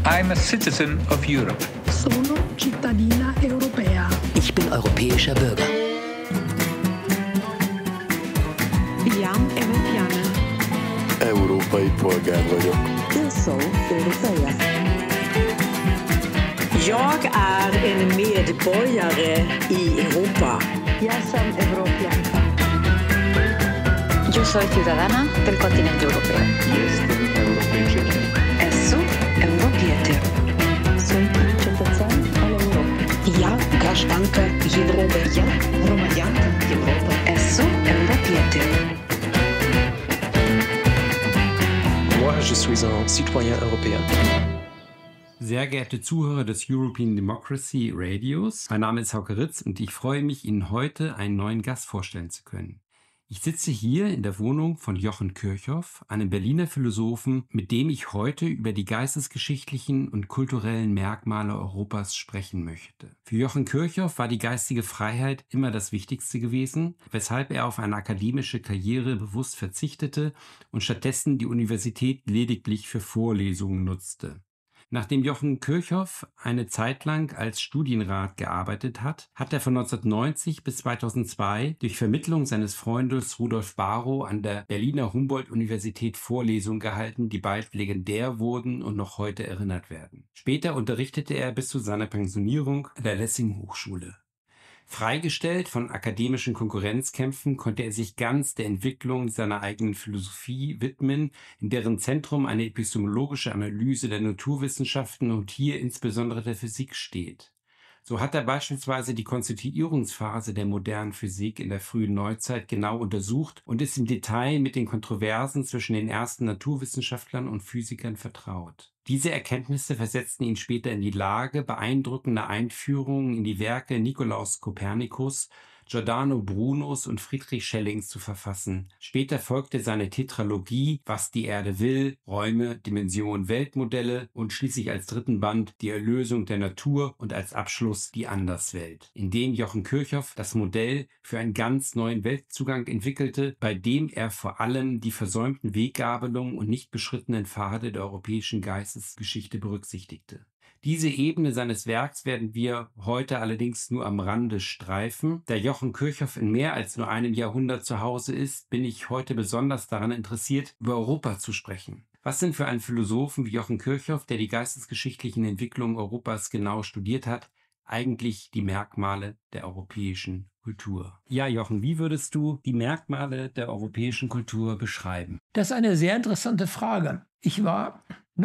I'm a citizen of Europe. Sono cittadina europea. Ich bin europäischer Bürger. Iam Europeană. Európai polgár vagyok. Eu sou europeia. Jag är en medborgare i Europa. Jag som europeanka. Yo soy ciudadana del continente europeo. Jestem Europejczykiem. Esu Europieter. Sunt cetățean al Europei. Ja grażdanka Europy. Ja Romanianka Europa. Esu Europieter. Moi, je suis un citoyen européen. Sehr geehrte Zuhörer des European Democracy Radios, mein Name ist Hauke Ritz und ich freue mich, Ihnen heute einen neuen Gast vorstellen zu können. Ich sitze hier in der Wohnung von Jochen Kirchhoff, einem Berliner Philosophen, mit dem ich heute über die geistesgeschichtlichen und kulturellen Merkmale Europas sprechen möchte. Für Jochen Kirchhoff war die geistige Freiheit immer das Wichtigste gewesen, weshalb er auf eine akademische Karriere bewusst verzichtete und stattdessen die Universität lediglich für Vorlesungen nutzte. Nachdem Jochen Kirchhoff eine Zeit lang als Studienrat gearbeitet hat, hat er von 1990 bis 2002 durch Vermittlung seines Freundes Rudolf Barrow an der Berliner Humboldt-Universität Vorlesungen gehalten, die bald legendär wurden und noch heute erinnert werden. Später unterrichtete er bis zu seiner Pensionierung an der Lessing-Hochschule. Freigestellt von akademischen Konkurrenzkämpfen konnte er sich ganz der Entwicklung seiner eigenen Philosophie widmen, in deren Zentrum eine epistemologische Analyse der Naturwissenschaften und hier insbesondere der Physik steht. So hat er beispielsweise die Konstituierungsphase der modernen Physik in der frühen Neuzeit genau untersucht und ist im Detail mit den Kontroversen zwischen den ersten Naturwissenschaftlern und Physikern vertraut. Diese Erkenntnisse versetzten ihn später in die Lage, beeindruckende Einführungen in die Werke Nikolaus Kopernikus, Giordano Brunos und Friedrich Schellings zu verfassen. Später folgte seine Tetralogie Was die Erde will, Räume, Dimensionen, Weltmodelle und schließlich als dritten Band Die Erlösung der Natur und als Abschluss Die Anderswelt, in dem Jochen Kirchhoff das Modell für einen ganz neuen Weltzugang entwickelte, bei dem er vor allem die versäumten Weggabelungen und nicht beschrittenen Pfade der europäischen Geistesgeschichte berücksichtigte. Diese Ebene seines Werks werden wir heute allerdings nur am Rande streifen. Da Jochen Kirchhoff in mehr als nur einem Jahrhundert zu Hause ist, bin ich heute besonders daran interessiert, über Europa zu sprechen. Was sind für einen Philosophen wie Jochen Kirchhoff, der die geistesgeschichtlichen Entwicklungen Europas genau studiert hat, eigentlich die Merkmale der europäischen Kultur? Ja, Jochen, wie würdest du die Merkmale der europäischen Kultur beschreiben? Das ist eine sehr interessante Frage. Ich war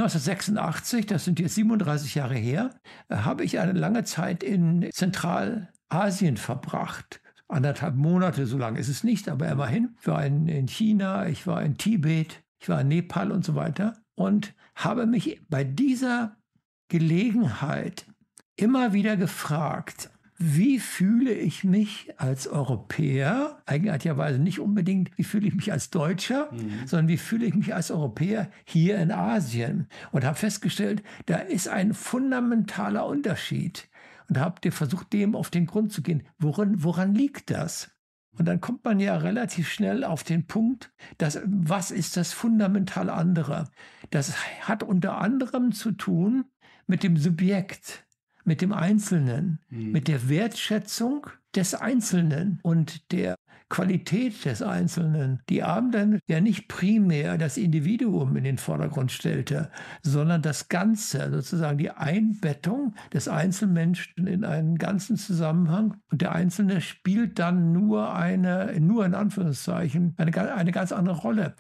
1986, das sind jetzt 37 Jahre her, habe ich eine lange Zeit in Zentralasien verbracht. 1,5 Monate, so lange ist es nicht, aber immerhin. Ich war in China, ich war in Tibet, ich war in Nepal und so weiter und habe mich bei dieser Gelegenheit immer wieder gefragt, wie fühle ich mich als Europäer, eigenartigerweise nicht unbedingt, wie fühle ich mich als Deutscher, sondern wie fühle ich mich als Europäer hier in Asien. Und habe festgestellt, da ist ein fundamentaler Unterschied. Und habe versucht, dem auf den Grund zu gehen. Woran liegt das? Und dann kommt man ja relativ schnell auf den Punkt, was ist das fundamental andere? Das hat unter anderem zu tun mit dem Subjekt, mit dem Einzelnen, mit der Wertschätzung des Einzelnen und der Qualität des Einzelnen. Die Abend dann ja nicht primär das Individuum in den Vordergrund stellte, sondern das Ganze, sozusagen die Einbettung des Einzelmenschen in einen ganzen Zusammenhang. Und der Einzelne spielt dann nur in Anführungszeichen, eine ganz andere Rolle.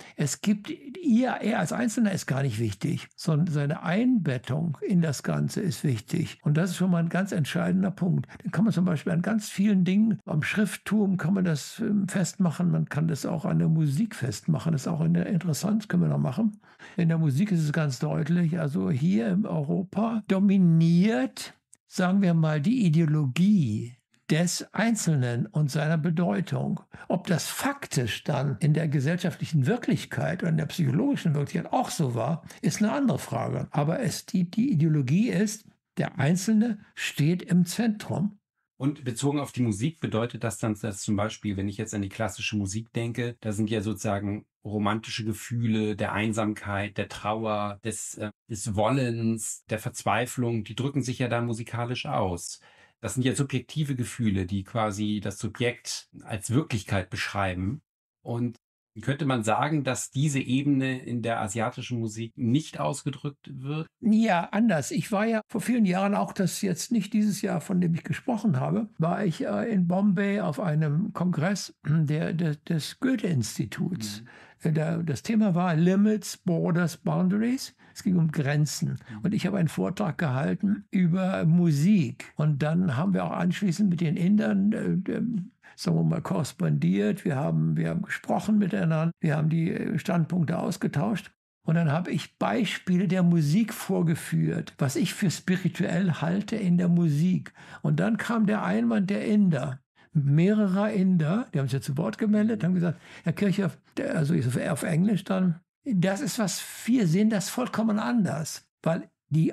Er als Einzelner ist gar nicht wichtig, sondern seine Einbettung in das Ganze ist wichtig. Und das ist schon mal ein ganz entscheidender Punkt. Dann kann man zum Beispiel an ganz vielen Dingen, am Schrifttum kann man das festmachen, man kann das auch an der Musik festmachen, das ist auch interessant, können wir noch machen. In der Musik ist es ganz deutlich, also hier in Europa dominiert, sagen wir mal, die Ideologie des Einzelnen und seiner Bedeutung. Ob das faktisch dann in der gesellschaftlichen Wirklichkeit oder in der psychologischen Wirklichkeit auch so war, ist eine andere Frage. Aber die Ideologie ist, der Einzelne steht im Zentrum. Und bezogen auf die Musik bedeutet das dann, dass zum Beispiel, wenn ich jetzt an die klassische Musik denke, da sind ja sozusagen romantische Gefühle der Einsamkeit, der Trauer, des Wollens, der Verzweiflung, die drücken sich ja da musikalisch aus. Das sind ja subjektive Gefühle, die quasi das Subjekt als Wirklichkeit beschreiben. Und könnte man sagen, dass diese Ebene in der asiatischen Musik nicht ausgedrückt wird? Ja, anders. Ich war ja vor vielen Jahren, auch das jetzt nicht dieses Jahr, von dem ich gesprochen habe, war ich in Bombay auf einem Kongress des Goethe-Instituts. Das Thema war Limits, Borders, Boundaries. Es ging um Grenzen. Und ich habe einen Vortrag gehalten über Musik. Und dann haben wir auch anschließend mit den Indern sagen wir mal, korrespondiert, wir haben gesprochen miteinander, wir haben die Standpunkte ausgetauscht. Und dann habe ich Beispiele der Musik vorgeführt, was ich für spirituell halte in der Musik. Und dann kam der Einwand der Inder. Mehrere Inder, die haben sich ja zu Wort gemeldet, haben gesagt, Herr Kirchhoff, also auf Englisch dann, das ist was, wir sehen das vollkommen anders. Weil die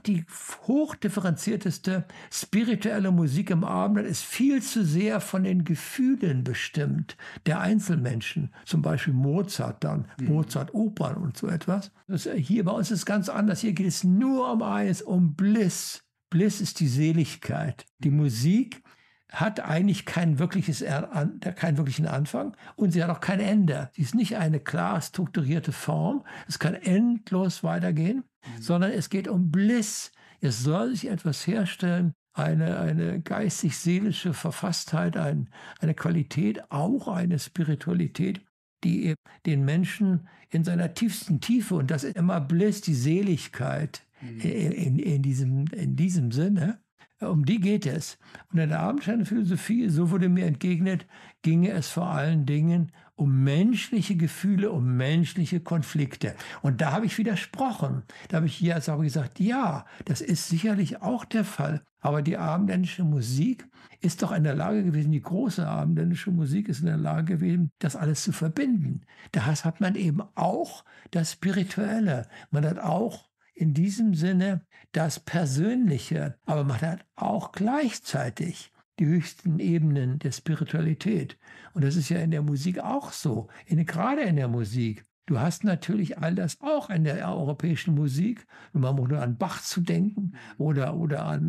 hochdifferenzierteste spirituelle Musik im Abendland ist viel zu sehr von den Gefühlen bestimmt, der Einzelmenschen. Zum Beispiel Mozart dann, Mozart-Opern und so etwas. Hier bei uns ist es ganz anders. Hier geht es nur um eines, um Bliss. Bliss ist die Seligkeit. Die Musik hat eigentlich keinen wirklichen Anfang und sie hat auch kein Ende. Sie ist nicht eine klar strukturierte Form. Es kann endlos weitergehen, sondern es geht um Bliss. Es soll sich etwas herstellen, eine geistig-seelische Verfasstheit, eine Qualität, auch eine Spiritualität, die den Menschen in seiner tiefsten Tiefe, und das ist immer Bliss, die Seligkeit in diesem Sinne, um die geht es. Und in der Abendsternenphilosophie, so wurde mir entgegnet, ginge es vor allen Dingen um menschliche Gefühle, um menschliche Konflikte. Und da habe ich widersprochen. Da habe ich hier also gesagt, ja, das ist sicherlich auch der Fall. Aber die abendländische Musik ist doch in der Lage gewesen, die große abendländische Musik ist in der Lage gewesen, das alles zu verbinden. Da hat man eben auch das Spirituelle. Man hat auch in diesem Sinne das Persönliche, aber man hat auch gleichzeitig die höchsten Ebenen der Spiritualität. Und das ist ja in der Musik auch so, gerade in der Musik. Du hast natürlich all das auch in der europäischen Musik. Man muss nur an Bach zu denken oder an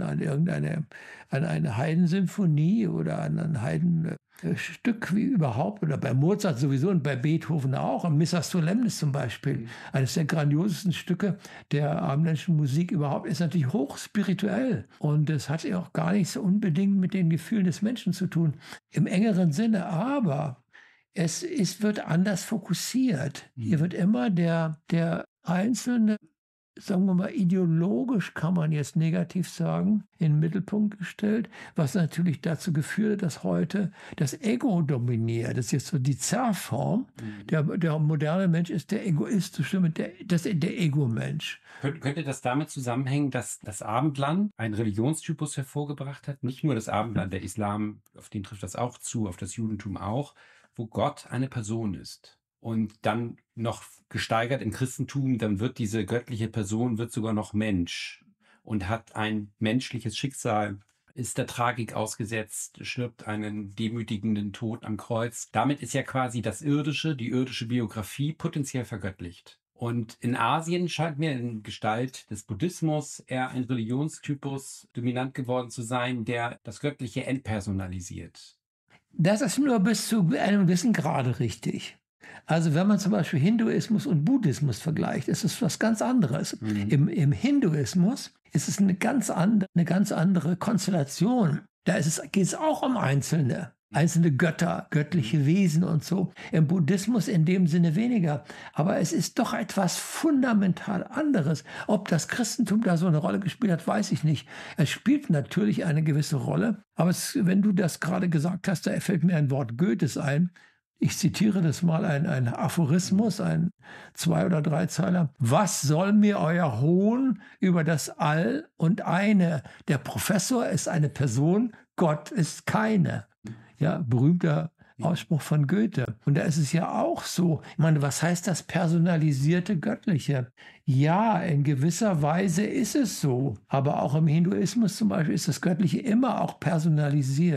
eine Haydn-Symphonie oder an ein Haydn-Stück wie überhaupt. Oder bei Mozart sowieso und bei Beethoven auch. Und Missa Solemnis zum Beispiel. Eines der grandiosesten Stücke der abendländischen Musik überhaupt ist natürlich hochspirituell. Und das hat ja auch gar nichts unbedingt mit den Gefühlen des Menschen zu tun. Im engeren Sinne, aber es wird anders fokussiert. Hier wird immer der einzelne, sagen wir mal, ideologisch kann man jetzt negativ sagen, in den Mittelpunkt gestellt, was natürlich dazu geführt hat, dass heute das Ego dominiert. Das ist jetzt so die Zerrform. Der moderne Mensch ist der egoistische, der Ego-Mensch. Könnte das damit zusammenhängen, dass das Abendland einen Religionstypus hervorgebracht hat? Nicht nur das Abendland, der Islam, auf den trifft das auch zu, auf das Judentum auch, wo Gott eine Person ist. Und dann noch gesteigert im Christentum, dann wird diese göttliche Person, wird sogar noch Mensch und hat ein menschliches Schicksal, ist der Tragik ausgesetzt, stirbt einen demütigenden Tod am Kreuz. Damit ist ja quasi das Irdische, die irdische Biografie potenziell vergöttlicht. Und in Asien scheint mir in Gestalt des Buddhismus eher ein Religionstypus dominant geworden zu sein, der das Göttliche entpersonalisiert. Das ist nur bis zu einem gewissen Grade richtig. Also wenn man zum Beispiel Hinduismus und Buddhismus vergleicht, ist es was ganz anderes. Im Hinduismus ist es eine ganz andere Konstellation. Da geht es auch um einzelne Götter, göttliche Wesen und so. Im Buddhismus in dem Sinne weniger. Aber es ist doch etwas fundamental anderes. Ob das Christentum da so eine Rolle gespielt hat, weiß ich nicht. Es spielt natürlich eine gewisse Rolle. Aber wenn du das gerade gesagt hast, da fällt mir ein Wort Goethes ein. Ich zitiere das mal, ein Aphorismus, ein 2- oder 3-Zeiler. Was soll mir euer Hohn über das All und eine? Der Professor ist eine Person, Gott ist keine. Ja, berühmter Ausspruch von Goethe. Und da ist es ja auch so. Ich meine, was heißt das personalisierte Göttliche? Ja, in gewisser Weise ist es so. Aber auch im Hinduismus zum Beispiel ist das Göttliche immer auch personalisiert.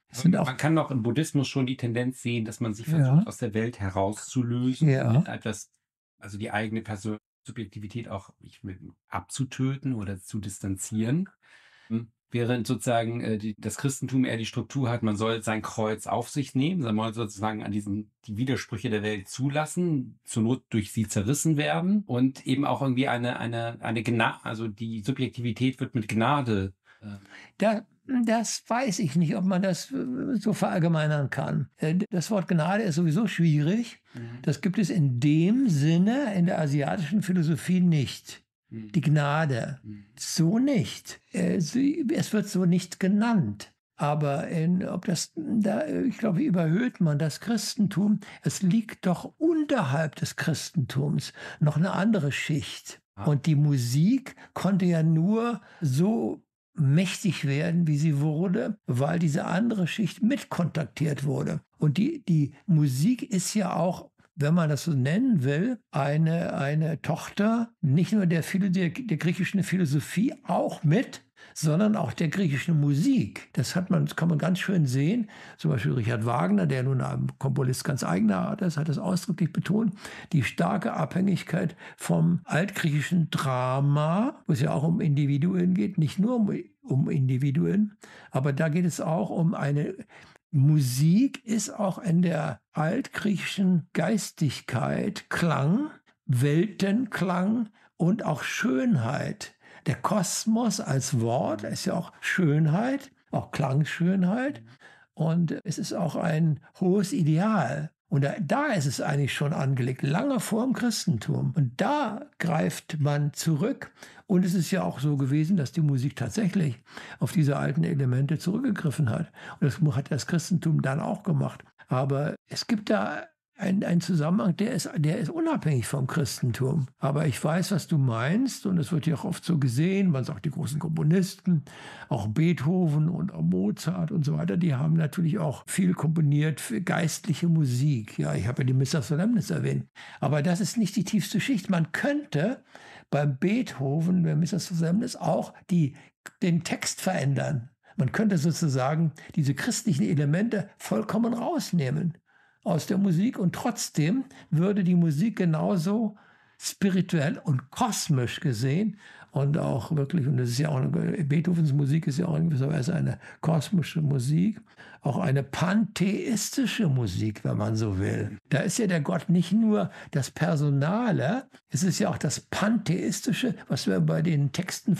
Man kann auch im Buddhismus schon die Tendenz sehen, dass man sich versucht, aus der Welt herauszulösen, also die eigene Subjektivität auch abzutöten oder zu distanzieren. Während sozusagen das Christentum eher die Struktur hat, man soll sein Kreuz auf sich nehmen, man soll sozusagen die Widersprüche der Welt zulassen, zur Not durch sie zerrissen werden und eben auch irgendwie eine Gnade, also die Subjektivität wird mit Gnade. Das weiß ich nicht, ob man das so verallgemeinern kann. Das Wort Gnade ist sowieso schwierig. Das gibt es in dem Sinne in der asiatischen Philosophie nicht. Die Gnade. So nicht. Es wird so nicht genannt. Aber ich glaube, überhöht man das Christentum. Es liegt doch unterhalb des Christentums noch eine andere Schicht. Und die Musik konnte ja nur so mächtig werden, wie sie wurde, weil diese andere Schicht mitkontaktiert wurde. Und die Musik ist ja auch, wenn man das so nennen will, eine Tochter nicht nur der griechischen Philosophie auch mit, sondern auch der griechischen Musik. Das kann man ganz schön sehen. Zum Beispiel Richard Wagner, der nun ein Komponist ganz eigener Art ist, hat das ausdrücklich betont. Die starke Abhängigkeit vom altgriechischen Drama, wo es ja auch um Individuen geht, nicht nur um Individuen, aber da geht es auch um eine Musik ist auch in der altgriechischen Geistigkeit Klang, Weltenklang und auch Schönheit. Der Kosmos als Wort ist ja auch Schönheit, auch Klangschönheit. Und es ist auch ein hohes Ideal. Und da ist es eigentlich schon angelegt, lange vor dem Christentum. Und da greift man zurück. Und es ist ja auch so gewesen, dass die Musik tatsächlich auf diese alten Elemente zurückgegriffen hat. Und das hat das Christentum dann auch gemacht. Aber es gibt da einen Zusammenhang, der ist unabhängig vom Christentum. Aber ich weiß, was du meinst, und es wird ja auch oft so gesehen, man sagt, die großen Komponisten, auch Beethoven und auch Mozart und so weiter, die haben natürlich auch viel komponiert für geistliche Musik. Ja, ich habe ja die Missa Solemnis erwähnt. Aber das ist nicht die tiefste Schicht. Man könnte beim Beethoven, bei Missa Solemnis, auch den Text verändern. Man könnte sozusagen diese christlichen Elemente vollkommen rausnehmen aus der Musik und trotzdem würde die Musik genauso spirituell und kosmisch gesehen und auch wirklich, und das ist ja auch, Beethovens Musik ist ja auch in gewisser Weise eine kosmische Musik, auch eine pantheistische Musik, wenn man so will. Da ist ja der Gott nicht nur das Personale, es ist ja auch das Pantheistische, was wir bei den Texten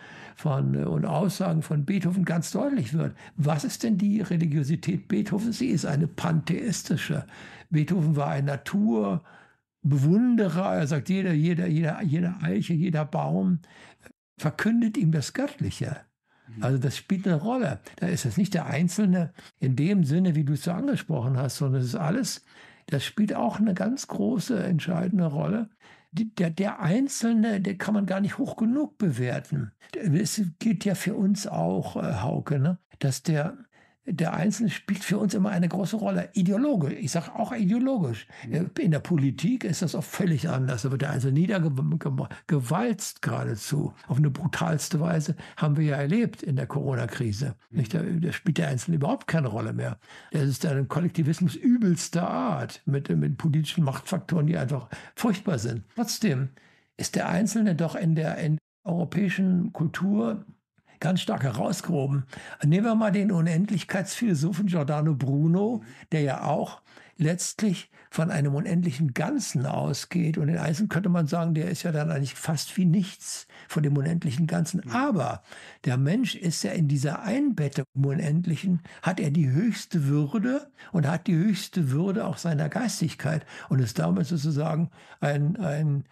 und Aussagen von Beethoven ganz deutlich wird. Was ist denn die Religiosität Beethovens? Sie ist eine pantheistische. Beethoven war ein Naturbewunderer. Er sagt, jede Eiche, jeder Baum verkündet ihm das Göttliche. Also das spielt eine Rolle. Da ist es nicht der Einzelne in dem Sinne, wie du es so angesprochen hast, sondern es ist alles, das spielt auch eine ganz große, entscheidende Rolle. Der Einzelne, der kann man gar nicht hoch genug bewerten. Es gilt ja für uns auch, Hauke, ne? Dass der Einzelne spielt für uns immer eine große Rolle. Ideologisch, ich sage auch ideologisch. In der Politik ist das auch völlig anders. Da wird der Einzelne niedergewalzt geradezu. Auf eine brutalste Weise haben wir ja erlebt in der Corona-Krise. Da spielt der Einzelne überhaupt keine Rolle mehr. Das ist ein Kollektivismus übelster Art mit politischen Machtfaktoren, die einfach furchtbar sind. Trotzdem ist der Einzelne doch in der europäischen Kultur ganz stark herausgehoben. Nehmen wir mal den Unendlichkeitsphilosophen Giordano Bruno, der ja auch letztlich von einem unendlichen Ganzen ausgeht. Und den Einzelnen könnte man sagen, der ist ja dann eigentlich fast wie nichts von dem unendlichen Ganzen. Aber der Mensch ist ja in dieser Einbettung im Unendlichen, hat er die höchste Würde und hat die höchste Würde auch seiner Geistigkeit und ist damit sozusagen ein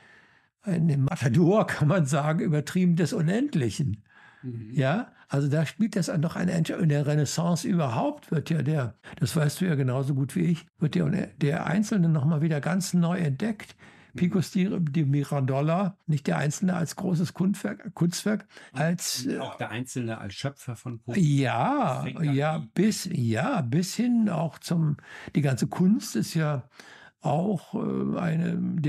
Matador, kann man sagen, übertrieben des Unendlichen. Ja, also da spielt das doch eine Entscheidung. In der Renaissance überhaupt wird ja das weißt du ja genauso gut wie ich, wird der Einzelne nochmal wieder ganz neu entdeckt. Picus di Mirandola, nicht der Einzelne als großes Kunstwerk, als auch der Einzelne als Schöpfer von Kunst. Bis hin auch die ganze Kunst ist ja auch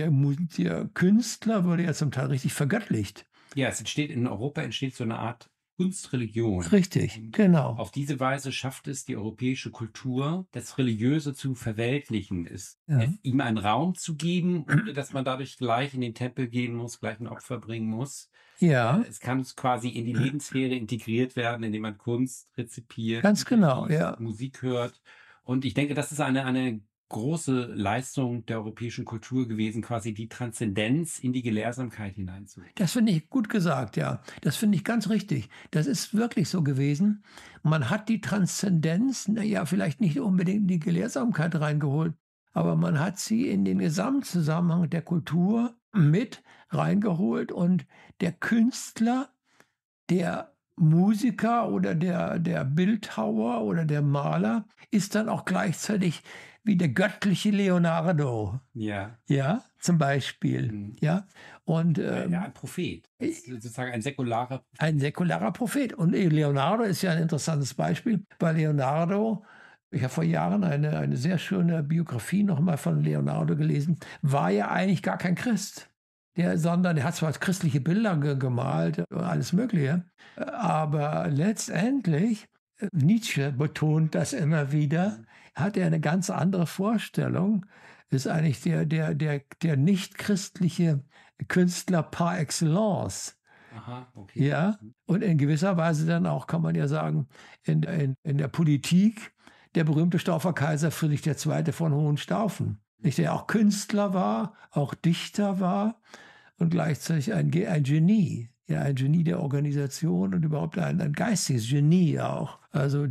der Künstler wurde ja zum Teil richtig vergöttlicht. Ja, in Europa entsteht so eine Art Kunstreligion. Richtig, Und genau. auf diese Weise schafft es die europäische Kultur, das Religiöse zu verweltlichen, ihm einen Raum zu geben, ohne dass man dadurch gleich in den Tempel gehen muss, gleich ein Opfer bringen muss. Ja. Es kann quasi in die Lebenssphäre integriert werden, indem man Kunst rezipiert, Ganz genau, ja. Musik hört. Und ich denke, das ist eine große Leistung der europäischen Kultur gewesen, quasi die Transzendenz in die Gelehrsamkeit hineinzubringen. Das finde ich gut gesagt, ja. Das finde ich ganz richtig. Das ist wirklich so gewesen. Man hat die Transzendenz, ja, vielleicht nicht unbedingt in die Gelehrsamkeit reingeholt, aber man hat sie in den Gesamtzusammenhang der Kultur mit reingeholt und der Künstler, der Musiker oder der Bildhauer oder der Maler ist dann auch gleichzeitig wie der göttliche Leonardo. Ja. Ja, zum Beispiel. Ja. Und, ein Prophet. Sozusagen ein säkularer Prophet. Ein säkularer Prophet. Und Leonardo ist ja ein interessantes Beispiel. Bei Leonardo, ich habe vor Jahren eine sehr schöne Biografie nochmal von Leonardo gelesen, war ja eigentlich gar kein Christ. Sondern der hat zwar christliche Bilder gemalt, alles Mögliche, aber letztendlich, Nietzsche betont das immer wieder, hat er eine ganz andere Vorstellung, ist eigentlich der nicht-christliche Künstler par excellence. Aha, okay. Ja, und in gewisser Weise dann auch, kann man ja sagen, in der Politik der berühmte Stauferkaiser Friedrich II. Von Hohenstaufen, der auch Künstler war, auch Dichter war und gleichzeitig ein Genie. Ja, ein Genie der Organisation und überhaupt ein geistiges Genie auch. Also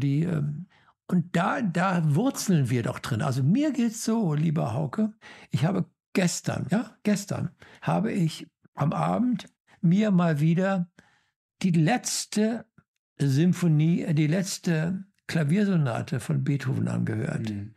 und da wurzeln wir doch drin. Also mir geht's so, lieber Hauke, ich habe gestern habe ich am Abend mir mal wieder die letzte Symphonie, die letzte Klaviersonate von Beethoven angehört. Mhm.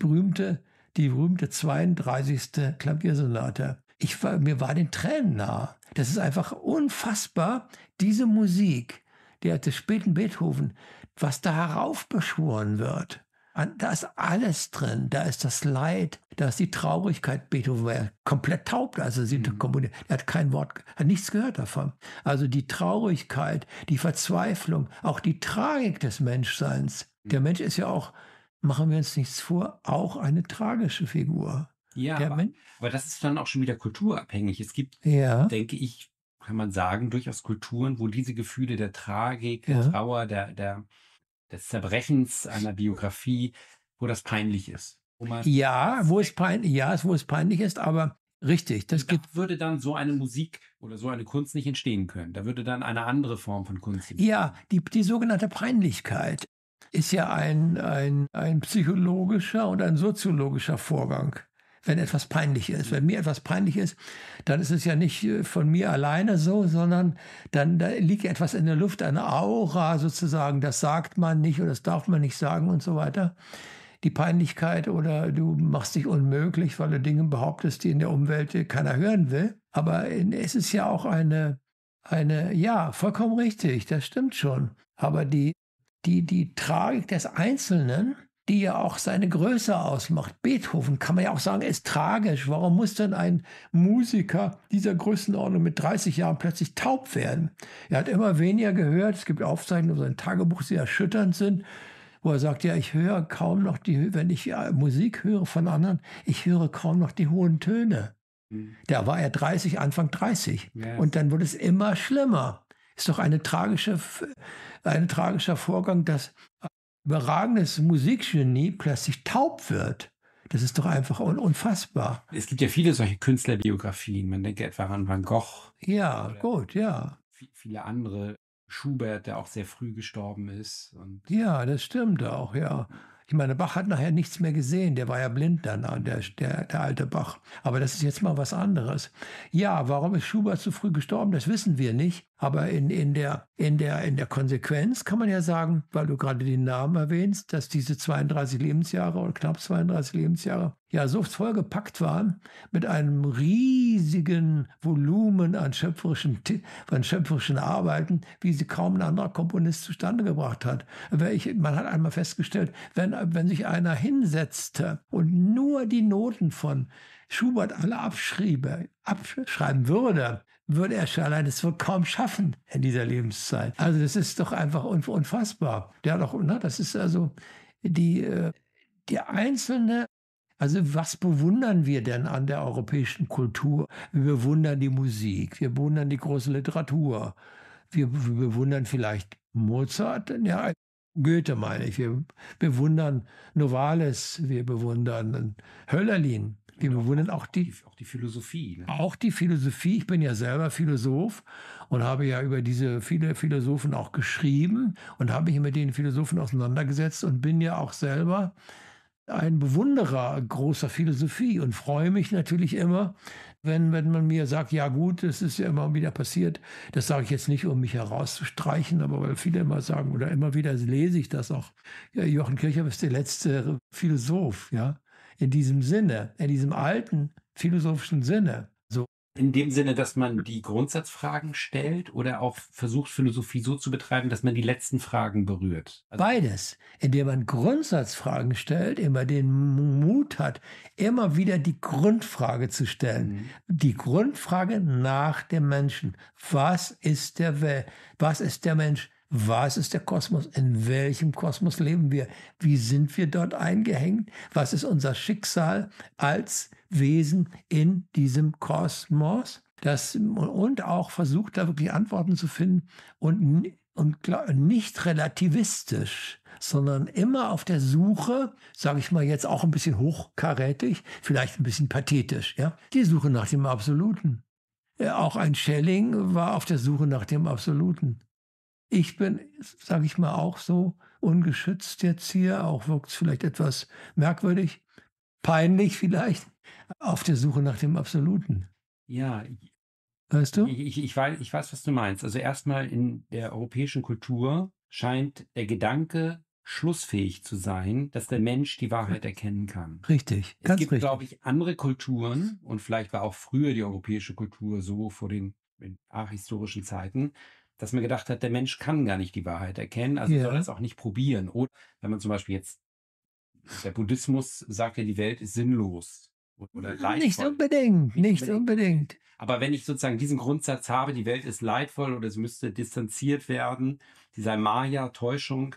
Die berühmte 32. Klaviersonate. Mir war den Tränen nahe. Das ist einfach unfassbar, diese Musik des späten Beethoven, was da heraufbeschworen wird. Da ist alles drin. Da ist das Leid, da ist die Traurigkeit. Beethoven war ja komplett taub, also er hat kein Wort, hat nichts gehört davon. Also die Traurigkeit, die Verzweiflung, auch die Tragik des Menschseins. Der Mensch ist ja auch, machen wir uns nichts vor, auch eine tragische Figur. Ja, aber das ist dann auch schon wieder kulturabhängig. Es gibt, denke ich, kann man sagen, durchaus Kulturen, wo diese Gefühle der Tragik, der Trauer, des Zerbrechens einer Biografie, wo das peinlich ist. Wo es peinlich ist, aber richtig. Da würde dann so eine Musik oder so eine Kunst nicht entstehen können. Da würde dann eine andere Form von Kunst entstehen. Ja, die sogenannte Peinlichkeit ist ja ein psychologischer und ein soziologischer Vorgang. Wenn etwas peinlich ist. Wenn mir etwas peinlich ist, dann ist es ja nicht von mir alleine so, sondern dann da liegt etwas in der Luft, eine Aura sozusagen, das sagt man nicht oder das darf man nicht sagen und so weiter. Die Peinlichkeit oder du machst dich unmöglich, weil du Dinge behauptest, die in der Umwelt keiner hören will. Aber es ist ja auch ja, vollkommen richtig, das stimmt schon. Aber die Tragik des Einzelnen, die ja auch seine Größe ausmacht. Beethoven, kann man ja auch sagen, ist tragisch. Warum muss denn ein Musiker dieser Größenordnung mit 30 Jahren plötzlich taub werden? Er hat immer weniger gehört. Es gibt Aufzeichnungen aus seinem Tagebuch, die erschütternd sind, wo er sagt, ja, ich höre kaum noch wenn ich Musik höre von anderen, ich höre kaum noch die hohen Töne. Da war er Anfang 30. Yes. Und dann wurde es immer schlimmer. Ist doch ein tragischer Vorgang, dass überragendes Musikgenie plötzlich taub wird. Das ist doch einfach unfassbar. Es gibt ja viele solche Künstlerbiografien. Man denke etwa an Van Gogh. Ja, gut, ja. Viele andere. Schubert, der auch sehr früh gestorben ist. Ja, das stimmt auch, ja. Ich meine, Bach hat nachher nichts mehr gesehen. Der war ja blind dann, der alte Bach. Aber das ist jetzt mal was anderes. Ja, warum ist Schubert so früh gestorben? Das wissen wir nicht. Aber in der Konsequenz kann man ja sagen, weil du gerade den Namen erwähnst, dass diese 32 Lebensjahre oder knapp 32 Lebensjahre ja so vollgepackt waren mit einem riesigen Volumen an schöpferischen Arbeiten, wie sie kaum ein anderer Komponist zustande gebracht hat. Man hat einmal festgestellt, wenn sich einer hinsetzte und nur die Noten von Schubert alle abschreiben würde er schon allein das wohl kaum schaffen in dieser Lebenszeit. Also das ist doch einfach unfassbar. Das ist also die einzelne. Also was bewundern wir denn an der europäischen Kultur? Wir bewundern die Musik, wir bewundern die große Literatur, wir bewundern vielleicht Mozart, ja, Goethe meine ich, wir bewundern Novalis, wir bewundern Hölderlin, wir bewundern auch die Philosophie. Ne? Auch die Philosophie. Ich bin ja selber Philosoph und habe ja über diese viele Philosophen auch geschrieben und habe mich mit den Philosophen auseinandergesetzt und bin ja auch selber ein Bewunderer großer Philosophie und freue mich natürlich immer, wenn man mir sagt, ja gut, das ist ja immer wieder passiert. Das sage ich jetzt nicht, um mich herauszustreichen, aber weil viele immer sagen, oder immer wieder lese ich das auch, ja, Jochen Kirchhoff ist der letzte Philosoph, ja, in diesem Sinne, in diesem alten philosophischen Sinne. So. In dem Sinne, dass man die Grundsatzfragen stellt oder auch versucht, Philosophie so zu betreiben, dass man die letzten Fragen berührt? Also beides. Indem man Grundsatzfragen stellt, immer den Mut hat, immer wieder die Grundfrage zu stellen. Die Grundfrage nach dem Menschen. Was ist der Welt? Was ist der Mensch? Was ist der Kosmos? In welchem Kosmos leben wir? Wie sind wir dort eingehängt? Was ist unser Schicksal als Wesen in diesem Kosmos? Und auch versucht, da wirklich Antworten zu finden und nicht relativistisch, sondern immer auf der Suche, sage ich mal jetzt auch ein bisschen hochkarätig, vielleicht ein bisschen pathetisch, ja, die Suche nach dem Absoluten. Auch ein Schelling war auf der Suche nach dem Absoluten. Ich bin, sage ich mal, auch so ungeschützt jetzt hier, auch wirkt es vielleicht etwas merkwürdig, peinlich vielleicht, auf der Suche nach dem Absoluten. Ja, weißt du? Ich weiß, was du meinst. Also erstmal in der europäischen Kultur scheint der Gedanke schlussfähig zu sein, dass der Mensch die Wahrheit erkennen kann. Richtig, es gibt, glaube ich, andere Kulturen und vielleicht war auch früher die europäische Kultur so vor den historischen Zeiten, dass man gedacht hat, der Mensch kann gar nicht die Wahrheit erkennen, also soll er es auch nicht probieren. Oder wenn man zum Beispiel jetzt, der Buddhismus sagt ja, die Welt ist sinnlos oder leidvoll. Nicht unbedingt. Aber wenn ich sozusagen diesen Grundsatz habe, die Welt ist leidvoll oder es müsste distanziert werden, dieser Maya-Täuschung,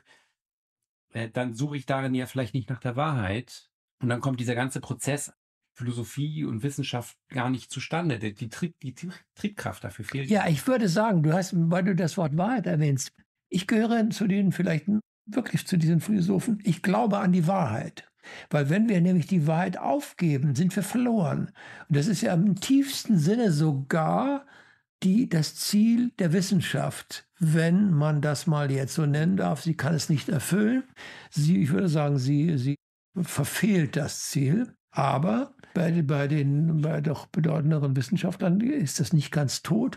dann suche ich darin ja vielleicht nicht nach der Wahrheit. Und dann kommt dieser ganze Prozess Philosophie und Wissenschaft gar nicht zustande. Die Triebkraft dafür fehlt. Ja, ich würde sagen, weil du das Wort Wahrheit erwähnst, ich gehöre zu diesen Philosophen, ich glaube an die Wahrheit. Weil wenn wir nämlich die Wahrheit aufgeben, sind wir verloren. Und das ist ja im tiefsten Sinne sogar das Ziel der Wissenschaft, wenn man das mal jetzt so nennen darf. Sie kann es nicht erfüllen. Ich würde sagen, sie verfehlt das Ziel. Aber bei doch bedeutenderen Wissenschaftlern ist das nicht ganz tot.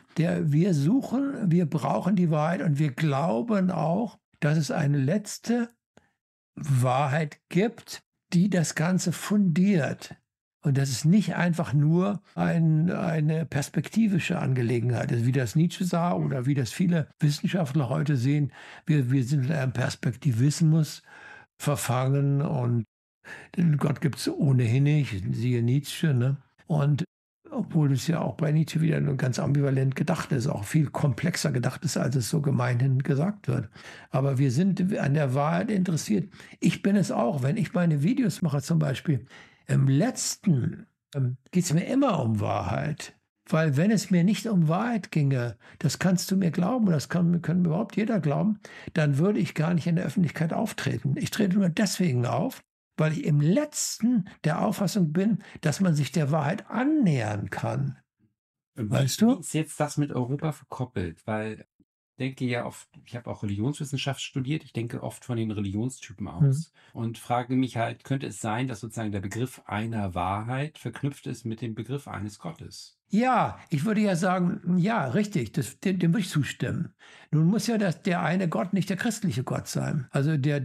Wir brauchen die Wahrheit und wir glauben auch, dass es eine letzte Wahrheit gibt, die das Ganze fundiert. Und das ist nicht einfach nur eine perspektivische Angelegenheit, also wie das Nietzsche sah oder wie das viele Wissenschaftler heute sehen. Wir sind in einem Perspektivismus verfangen und Gott gibt es ohnehin nicht, siehe Nietzsche. Ne? Und obwohl es ja auch bei Nietzsche wieder nur ganz ambivalent gedacht ist, auch viel komplexer gedacht ist, als es so gemeinhin gesagt wird. Aber wir sind an der Wahrheit interessiert. Ich bin es auch, wenn ich meine Videos mache zum Beispiel. Im letzten geht es mir immer um Wahrheit. Weil wenn es mir nicht um Wahrheit ginge, das kannst du mir glauben, das können überhaupt jeder glauben, dann würde ich gar nicht in der Öffentlichkeit auftreten. Ich trete nur deswegen auf, weil ich im Letzten der Auffassung bin, dass man sich der Wahrheit annähern kann. Weißt du? Wie ist jetzt das mit Europa verkoppelt? Weil denke ja oft, ich habe auch Religionswissenschaft studiert, ich denke oft von den Religionstypen aus und frage mich halt, könnte es sein, dass sozusagen der Begriff einer Wahrheit verknüpft ist mit dem Begriff eines Gottes? Ja, ich würde ja sagen, ja, richtig, dem würde ich zustimmen. Nun muss ja der eine Gott nicht der christliche Gott sein. Also der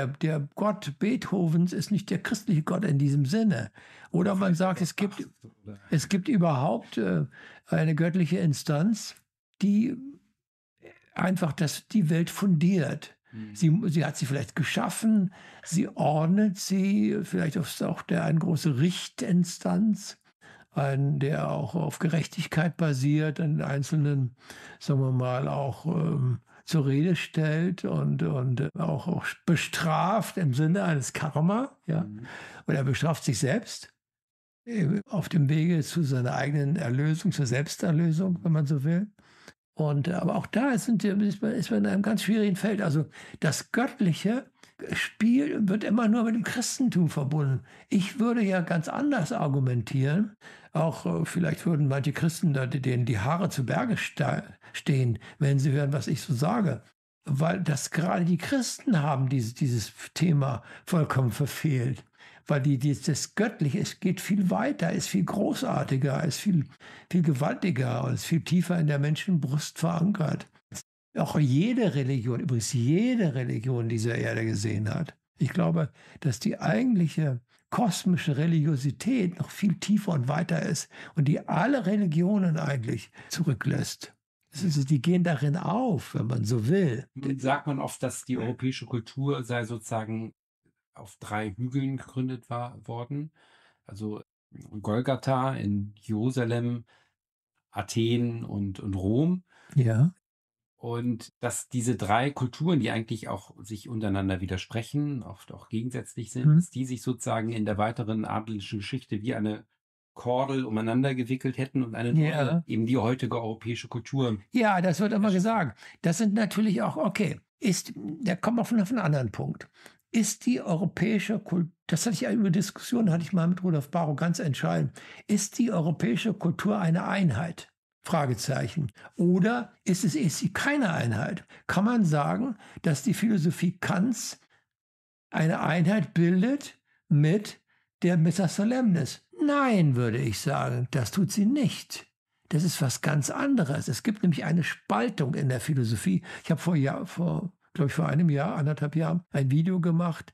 Gott Beethovens ist nicht der christliche Gott in diesem Sinne. Oder man sagt, es gibt überhaupt eine göttliche Instanz, die einfach die Welt fundiert. Sie hat sie vielleicht geschaffen, sie ordnet sie, vielleicht ist auch eine große Richtinstanz, der auch auf Gerechtigkeit basiert, einen Einzelnen, sagen wir mal, auch zur Rede stellt und auch bestraft im Sinne eines Karma. Ja? Und er bestraft sich selbst auf dem Wege zu seiner eigenen Erlösung, zur Selbsterlösung, wenn man so will. Aber auch da ist man in einem ganz schwierigen Feld. Also das göttliche Spiel wird immer nur mit dem Christentum verbunden. Ich würde ja ganz anders argumentieren. Auch vielleicht würden manche Christen denen die Haare zu Berge stehen, wenn sie hören, was ich so sage. Weil das gerade die Christen haben dieses Thema vollkommen verfehlt. Weil das Göttliche, es geht viel weiter, ist viel großartiger, ist viel gewaltiger und ist viel tiefer in der Menschenbrust verankert. Auch jede Religion dieser Erde gesehen hat. Ich glaube, dass die eigentliche kosmische Religiosität noch viel tiefer und weiter ist und die alle Religionen eigentlich zurücklässt. Die gehen darin auf, wenn man so will. Nun sagt man oft, dass die europäische Kultur sei sozusagen auf 3 Hügeln gegründet worden. Also Golgatha in Jerusalem, Athen und Rom. Ja. Und dass diese 3 Kulturen, die eigentlich auch sich untereinander widersprechen, oft auch gegensätzlich sind, dass die sich sozusagen in der weiteren abendländischen Geschichte wie eine Kordel umeinander gewickelt hätten und eine neue, eben die heutige europäische Kultur. Ja, das wird immer gesagt. Das sind natürlich auch, okay, da kommen wir auf einen anderen Punkt. Ist die europäische Kultur, das hatte ich über Diskussionen, hatte ich mal mit Rudolf Barrow ganz entscheidend, ist die europäische Kultur eine Einheit? Fragezeichen. Oder ist sie keine Einheit? Kann man sagen, dass die Philosophie Kants eine Einheit bildet mit der Missa Solemnis? Nein, würde ich sagen, das tut sie nicht. Das ist was ganz anderes. Es gibt nämlich eine Spaltung in der Philosophie. Ich habe vor einem Jahr, 1,5 Jahren, ein Video gemacht,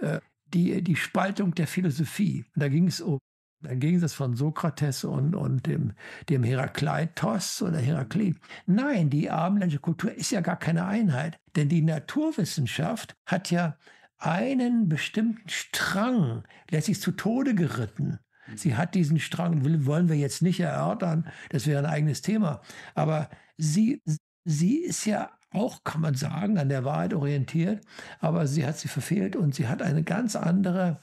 die Spaltung der Philosophie. Und da ging es um den Gegensatz von Sokrates und dem Herakleitos oder Heraklit. Nein, die abendländische Kultur ist ja gar keine Einheit. Denn die Naturwissenschaft hat ja einen bestimmten Strang letztlich zu Tode geritten. Sie hat diesen Strang, wollen wir jetzt nicht erörtern, das wäre ein eigenes Thema. Aber sie ist ja auch, kann man sagen, an der Wahrheit orientiert, aber sie hat sie verfehlt und sie hat eine ganz andere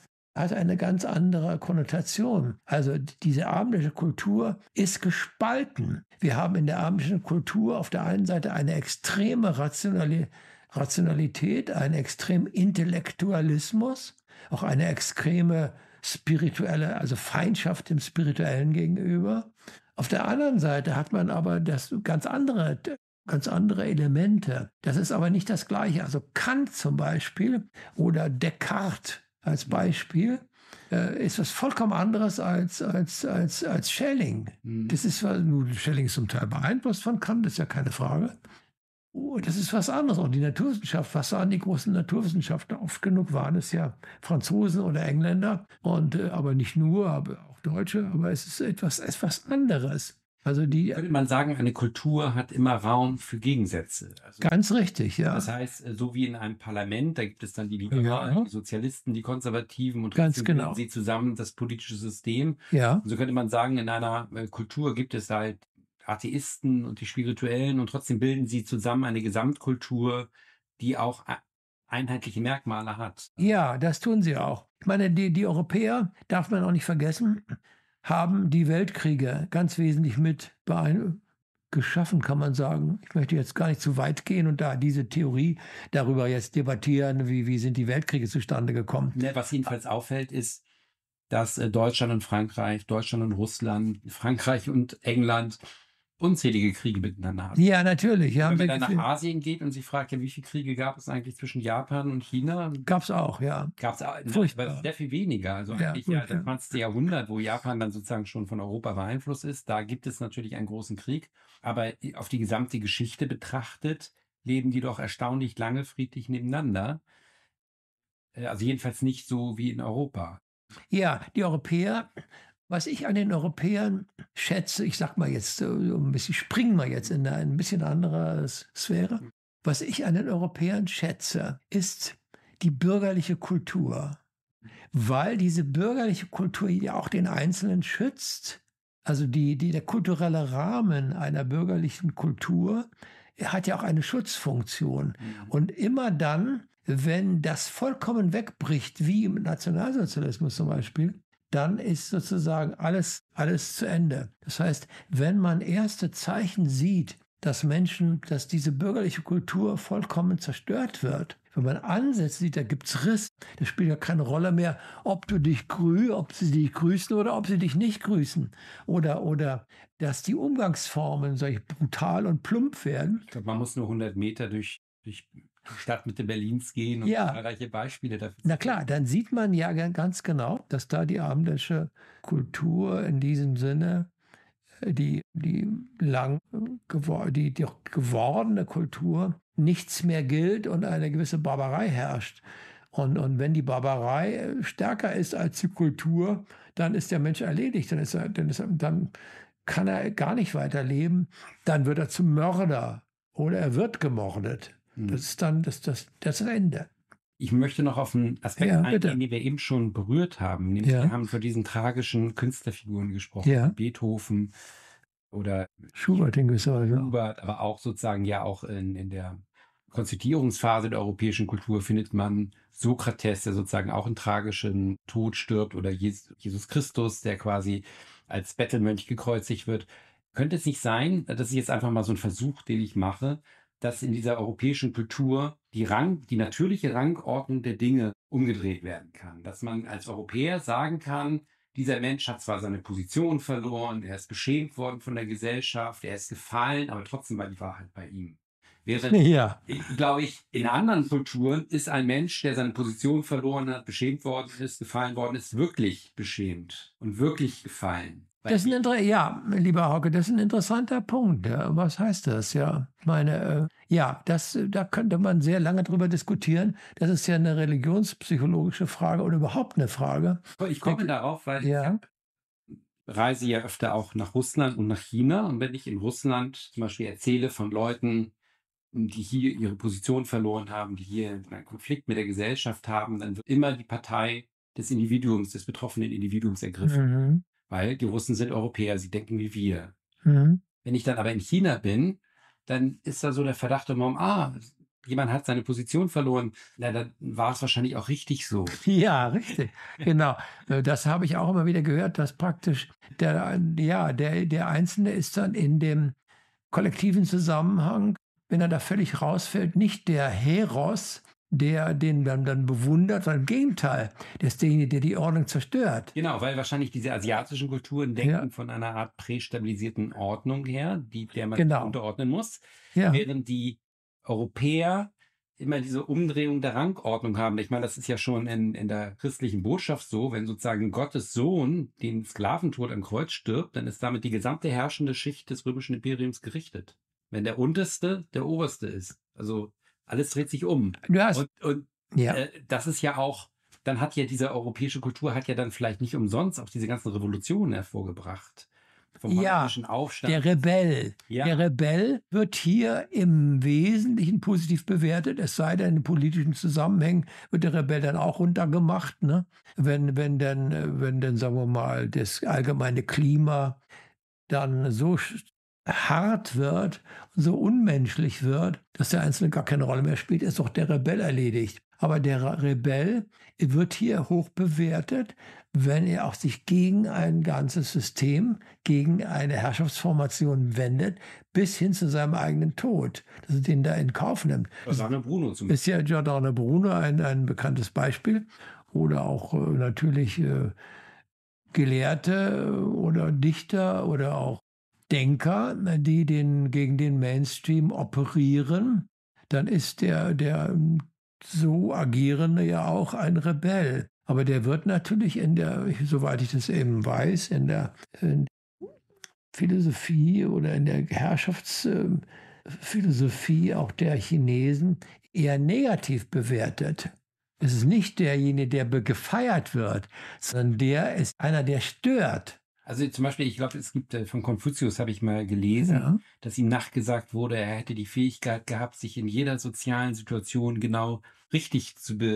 Konnotation. Also diese abendländische Kultur ist gespalten. Wir haben in der abendländischen Kultur auf der einen Seite eine extreme Rationalität, einen extremen Intellektualismus, auch eine extreme spirituelle, also Feindschaft dem Spirituellen gegenüber. Auf der anderen Seite hat man aber das ganz andere Elemente. Das ist aber nicht das Gleiche. Also Kant zum Beispiel oder Descartes als Beispiel ist was vollkommen anderes als Schelling. Das ist, Schelling ist zum Teil beeinflusst von Kant, das ist ja keine Frage. Das ist was anderes. Und die Naturwissenschaft, was waren die großen Naturwissenschaftler? Oft genug waren es ja Franzosen oder Engländer, aber nicht nur, aber auch Deutsche. Aber es ist etwas anderes. Also könnte man sagen, eine Kultur hat immer Raum für Gegensätze. Also, ganz richtig, ja. Das heißt, so wie in einem Parlament, da gibt es dann die Liberalen, die Sozialisten, die Konservativen und ganz genau. Sie zusammen das politische System. Ja. Und so könnte man sagen, in einer Kultur gibt es halt Atheisten und die Spirituellen und trotzdem bilden sie zusammen eine Gesamtkultur, die auch einheitliche Merkmale hat. Ja, das tun sie auch. Ich meine, die Europäer, darf man auch nicht vergessen, haben die Weltkriege ganz wesentlich mit geschaffen, kann man sagen. Ich möchte jetzt gar nicht zu weit gehen und da diese Theorie darüber jetzt debattieren, wie sind die Weltkriege zustande gekommen. Was jedenfalls auffällt, ist, dass Deutschland und Frankreich, Deutschland und Russland, Frankreich und England, unzählige Kriege miteinander hatten. Ja, natürlich. Wenn man dann nach Asien geht und sich fragt, ja, wie viele Kriege gab es eigentlich zwischen Japan und China? Gab es auch, ja. Gab es auch, Furchtbar. aber sehr viel weniger. Also eigentlich das 20. Jahrhundert, wo Japan dann sozusagen schon von Europa beeinflusst ist, da gibt es natürlich einen großen Krieg. Aber auf die gesamte Geschichte betrachtet, leben die doch erstaunlich lange friedlich nebeneinander. Also jedenfalls nicht so wie in Europa. Ja, die Europäer... Was ich an den Europäern schätze, ich sag mal jetzt so ein bisschen, springen wir jetzt in eine ein bisschen andere Sphäre. Was ich an den Europäern schätze, ist die bürgerliche Kultur. Weil diese bürgerliche Kultur ja auch den Einzelnen schützt. Also der kulturelle Rahmen einer bürgerlichen Kultur hat ja auch eine Schutzfunktion. Und immer dann, wenn das vollkommen wegbricht, wie im Nationalsozialismus zum Beispiel, dann ist sozusagen alles zu Ende. Das heißt, wenn man erste Zeichen sieht, dass diese bürgerliche Kultur vollkommen zerstört wird, wenn man Ansätze sieht, da gibt es Riss, das spielt ja keine Rolle mehr, ob sie dich grüßen oder ob sie dich nicht grüßen. Oder dass die Umgangsformen solch brutal und plump werden. Ich glaube, man muss nur 100 Meter durch Stadtmitte Berlins gehen und zahlreiche Beispiele dafür. Na klar, dann sieht man ja ganz genau, dass da die abendländische Kultur in diesem Sinne, die gewordene Kultur, nichts mehr gilt und eine gewisse Barbarei herrscht. Und wenn die Barbarei stärker ist als die Kultur, dann ist der Mensch erledigt, dann kann er gar nicht weiterleben, dann wird er zum Mörder oder er wird gemordet. Das ist dann das Ende. Ich möchte noch auf einen Aspekt eingehen, den wir eben schon berührt haben. Nämlich wir haben von diesen tragischen Künstlerfiguren gesprochen. Beethoven oder Schubert in gewisser Weise. Schubert, aber auch sozusagen auch in der Konstituierungsphase der europäischen Kultur findet man Sokrates, der sozusagen auch einen tragischen Tod stirbt, oder Jesus Christus, der quasi als Bettelmönch gekreuzigt wird. Könnte es nicht sein, das ist jetzt einfach mal so ein Versuch, den ich mache, dass in dieser europäischen Kultur die natürliche Rangordnung der Dinge umgedreht werden kann. Dass man als Europäer sagen kann, dieser Mensch hat zwar seine Position verloren, er ist beschämt worden von der Gesellschaft, er ist gefallen, aber trotzdem war die Wahrheit bei ihm. Während, glaube ich, in anderen Kulturen ist ein Mensch, der seine Position verloren hat, beschämt worden ist, gefallen worden ist, wirklich beschämt und wirklich gefallen. Das ist lieber Hauke, das ist ein interessanter Punkt. Ja. Was heißt das? Ja, da könnte man sehr lange drüber diskutieren. Das ist ja eine religionspsychologische Frage oder überhaupt eine Frage. Ich komme darauf, weil ich reise ja öfter auch nach Russland und nach China. Und wenn ich in Russland zum Beispiel erzähle von Leuten, die hier ihre Position verloren haben, die hier einen Konflikt mit der Gesellschaft haben, dann wird immer die Partei des Individuums, des betroffenen Individuums ergriffen. Weil die Russen sind Europäer, sie denken wie wir. Wenn ich dann aber in China bin, dann ist da so der Verdacht jemand hat seine Position verloren. Na, dann war es wahrscheinlich auch richtig so. Ja, richtig. Genau. Das habe ich auch immer wieder gehört, dass praktisch der Einzelne ist dann in dem kollektiven Zusammenhang, wenn er da völlig rausfällt, nicht der Heros, der den dann bewundert, sondern im Gegenteil, der ist derjenige, der die Ordnung zerstört. Genau, weil wahrscheinlich diese asiatischen Kulturen denken von einer Art prästabilisierten Ordnung her, der man unterordnen muss, während die Europäer immer diese Umdrehung der Rangordnung haben. Ich meine, das ist ja schon in der christlichen Botschaft so, wenn sozusagen Gottes Sohn den Sklaventod am Kreuz stirbt, dann ist damit die gesamte herrschende Schicht des römischen Imperiums gerichtet. Wenn der Unterste der Oberste ist. Also alles dreht sich um. Das ist ja auch, dann hat ja diese europäische Kultur dann vielleicht nicht umsonst auch diese ganzen Revolutionen hervorgebracht. Vom politischen Aufstand. Der Rebell. Ja. Der Rebell wird hier im Wesentlichen positiv bewertet, es sei denn, in politischen Zusammenhängen wird der Rebell dann auch runtergemacht. Ne? Wenn dann, sagen wir mal, das allgemeine Klima dann so hart wird, so unmenschlich wird, dass der Einzelne gar keine Rolle mehr spielt, ist doch der Rebell erledigt. Aber der Rebell wird hier hoch bewertet, wenn er auch sich gegen ein ganzes System, gegen eine Herrschaftsformation wendet, bis hin zu seinem eigenen Tod, dass er den da in Kauf nimmt. Giordano Bruno zum Beispiel. Ist ja Giordano Bruno ein bekanntes Beispiel. Oder auch natürlich Gelehrte oder Dichter oder auch Denker, die gegen den Mainstream operieren, dann ist der so agierende ja auch ein Rebell. Aber der wird natürlich soweit ich das eben weiß, in der Philosophie oder in der Herrschaftsphilosophie auch der Chinesen eher negativ bewertet. Es ist nicht derjenige, der gefeiert wird, sondern der ist einer, der stört. Also zum Beispiel, ich glaube, es gibt von Konfuzius, habe ich mal gelesen, dass ihm nachgesagt wurde, er hätte die Fähigkeit gehabt, sich in jeder sozialen Situation genau richtig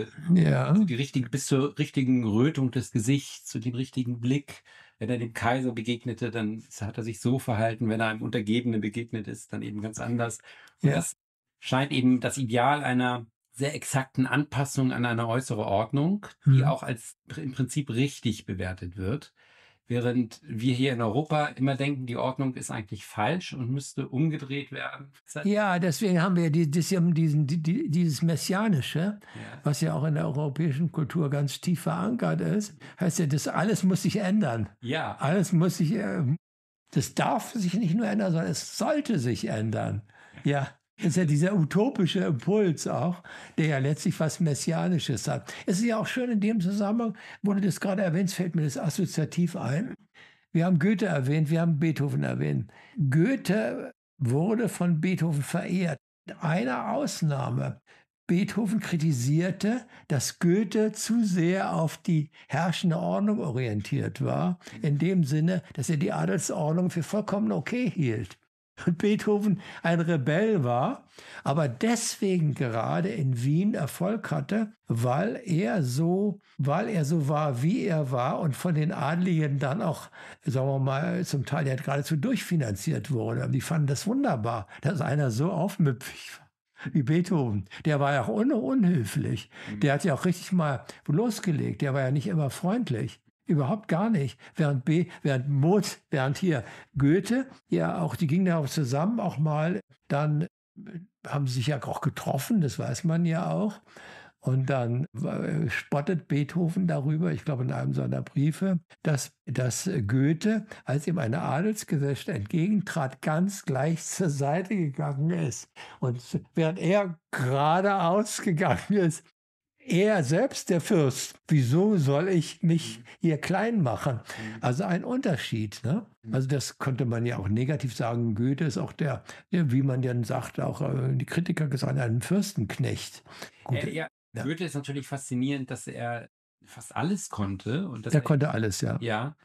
bis zur richtigen Rötung des Gesichts, zu dem richtigen Blick. Wenn er dem Kaiser begegnete, dann hat er sich so verhalten. Wenn er einem Untergebenen begegnet ist, dann eben ganz anders. Und das scheint eben das Ideal einer sehr exakten Anpassung an eine äußere Ordnung, die auch als im Prinzip richtig bewertet wird. Während wir hier in Europa immer denken, die Ordnung ist eigentlich falsch und müsste umgedreht werden. Ja, deswegen haben wir dieses Messianische, was ja auch in der europäischen Kultur ganz tief verankert ist. Heißt ja, das alles muss sich ändern. Ja. Alles muss sich, das darf sich nicht nur ändern, sondern es sollte sich ändern. Ja. Das ist ja dieser utopische Impuls auch, der ja letztlich was Messianisches hat. Es ist ja auch schön in dem Zusammenhang, wo du das gerade erwähnst, fällt mir das assoziativ ein. Wir haben Goethe erwähnt, wir haben Beethoven erwähnt. Goethe wurde von Beethoven verehrt. Mit einer Ausnahme. Beethoven kritisierte, dass Goethe zu sehr auf die herrschende Ordnung orientiert war, in dem Sinne, dass er die Adelsordnung für vollkommen okay hielt. Und Beethoven ein Rebell war, aber deswegen gerade in Wien Erfolg hatte, weil er so war, wie er war und von den Adligen dann auch, sagen wir mal, zum Teil ja geradezu durchfinanziert wurde. Die fanden das wunderbar, dass einer so aufmüpfig war wie Beethoven. Der war ja auch unhöflich. Der hat ja auch richtig mal losgelegt. Der war ja nicht immer freundlich. Überhaupt gar nicht. Während hier Goethe, ja auch, die gingen ja auch zusammen auch mal, dann haben sie sich ja auch getroffen, das weiß man ja auch. Und dann spottet Beethoven darüber, ich glaube in einem seiner Briefe, dass Goethe, als ihm eine Adelsgesellschaft entgegentrat, ganz gleich zur Seite gegangen ist. Und während er geradeaus gegangen ist, er selbst, der Fürst, wieso soll ich mich hier klein machen? Also ein Unterschied. Ne? Also das konnte man ja auch negativ sagen. Goethe ist auch der wie man dann sagt, auch die Kritiker gesagt, ein Fürstenknecht. Goethe ist natürlich faszinierend, dass er fast alles konnte. Und er konnte alles, ja. Ja,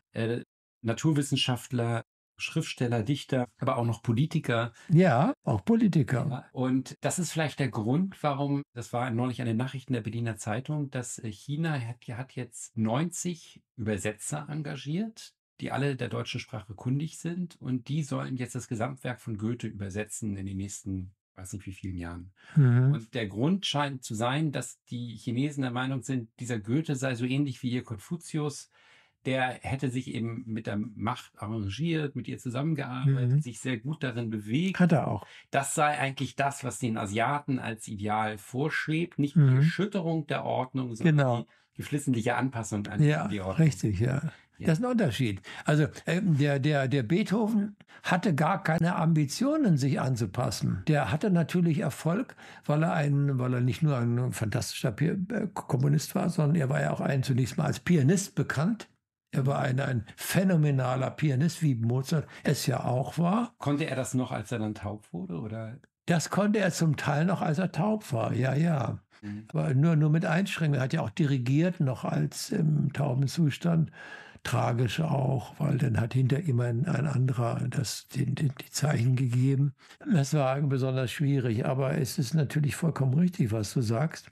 Naturwissenschaftler, Schriftsteller, Dichter, aber auch noch Politiker. Ja, auch Politiker. Ja, und das ist vielleicht der Grund, warum, das war neulich an den Nachrichten der Berliner Zeitung, dass China hat jetzt 90 Übersetzer engagiert, die alle der deutschen Sprache kundig sind. Und die sollen jetzt das Gesamtwerk von Goethe übersetzen in den nächsten, weiß nicht wie vielen Jahren. Und der Grund scheint zu sein, dass die Chinesen der Meinung sind, dieser Goethe sei so ähnlich wie ihr Konfuzius. Der hätte sich eben mit der Macht arrangiert, mit ihr zusammengearbeitet, sich sehr gut darin bewegt. Hat er auch. Das sei eigentlich das, was den Asiaten als Ideal vorschwebt. Nicht die Erschütterung der Ordnung, sondern die geflissentliche Anpassung an die Ordnung. Ja, richtig, ja. Das ist ein Unterschied. Also der Beethoven hatte gar keine Ambitionen, sich anzupassen. Der hatte natürlich Erfolg, weil er nicht nur ein fantastischer Komponist war, sondern er war ja auch zunächst mal als Pianist bekannt. Er war ein phänomenaler Pianist, wie Mozart es ja auch war. Konnte er das noch, als er dann taub wurde? Oder? Das konnte er zum Teil noch, als er taub war, ja. Aber nur mit Einschränkungen. Er hat ja auch dirigiert, noch als im tauben Zustand. Tragisch auch, weil dann hat hinter ihm ein anderer die Zeichen gegeben. Das war besonders schwierig, aber es ist natürlich vollkommen richtig, was du sagst.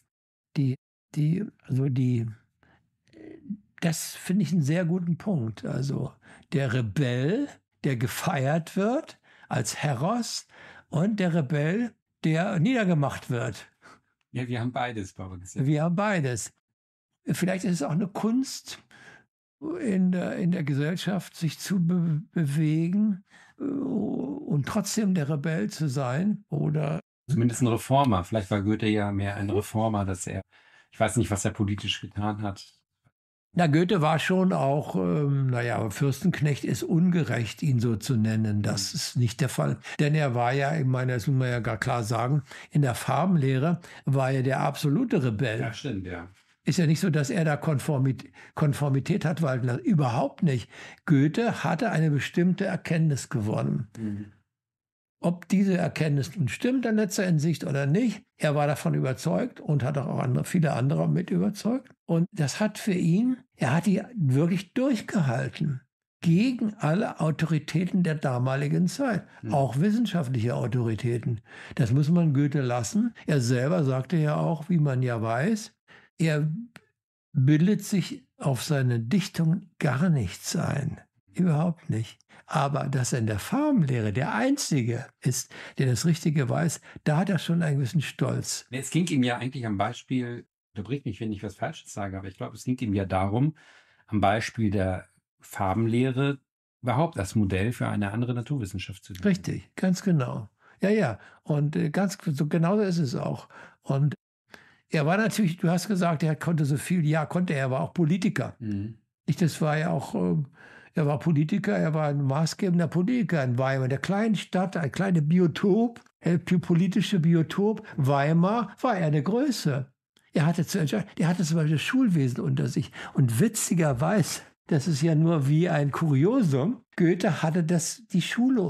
Das finde ich einen sehr guten Punkt. Also der Rebell, der gefeiert wird als Heros und der Rebell, der niedergemacht wird. Ja, wir haben beides bei uns. Ja. Wir haben beides. Vielleicht ist es auch eine Kunst in der Gesellschaft, sich zu bewegen und trotzdem der Rebell zu sein. Oder zumindest ein Reformer. Vielleicht war Goethe ja mehr ein Reformer, ich weiß nicht, was er politisch getan hat. Na, Goethe war schon auch, Fürstenknecht ist ungerecht, ihn so zu nennen. Das ist nicht der Fall. Denn er war ja, ich meine, das muss man ja gar klar sagen, in der Farbenlehre war er der absolute Rebell. Ja, stimmt, ja. Ist ja nicht so, dass er da Konformität hat, weil überhaupt nicht. Goethe hatte eine bestimmte Erkenntnis gewonnen. Mhm. Ob diese Erkenntnis nun stimmt an letzter Hinsicht oder nicht, er war davon überzeugt und hat auch viele andere mit überzeugt. Und das hat für ihn, er hat die wirklich durchgehalten gegen alle Autoritäten der damaligen Zeit, auch wissenschaftliche Autoritäten. Das muss man Goethe lassen. Er selber sagte ja auch, wie man ja weiß, er bildet sich auf seine Dichtung gar nichts ein. Überhaupt nicht. Aber dass er in der Farbenlehre der Einzige ist, der das Richtige weiß, da hat er schon einen gewissen Stolz. Es ging ihm ja eigentlich am Beispiel, unterbrich mich, wenn ich was Falsches sage, aber ich glaube, es ging ihm ja darum, am Beispiel der Farbenlehre überhaupt als Modell für eine andere Naturwissenschaft zu nehmen. Richtig, ganz genau. Ja. Und genauso ist es auch. Und er war natürlich, du hast gesagt, er konnte so viel, ja, konnte er, war auch Politiker. Mhm. Das war ja auch... Er war Politiker, er war ein maßgebender Politiker in Weimar, der kleinen Stadt, ein kleines Biotop, politische Biotop. Weimar war er eine Größe. Er hatte zum Beispiel das Schulwesen unter sich. Und witzigerweise, das ist ja nur wie ein Kuriosum, Goethe hatte die Schulen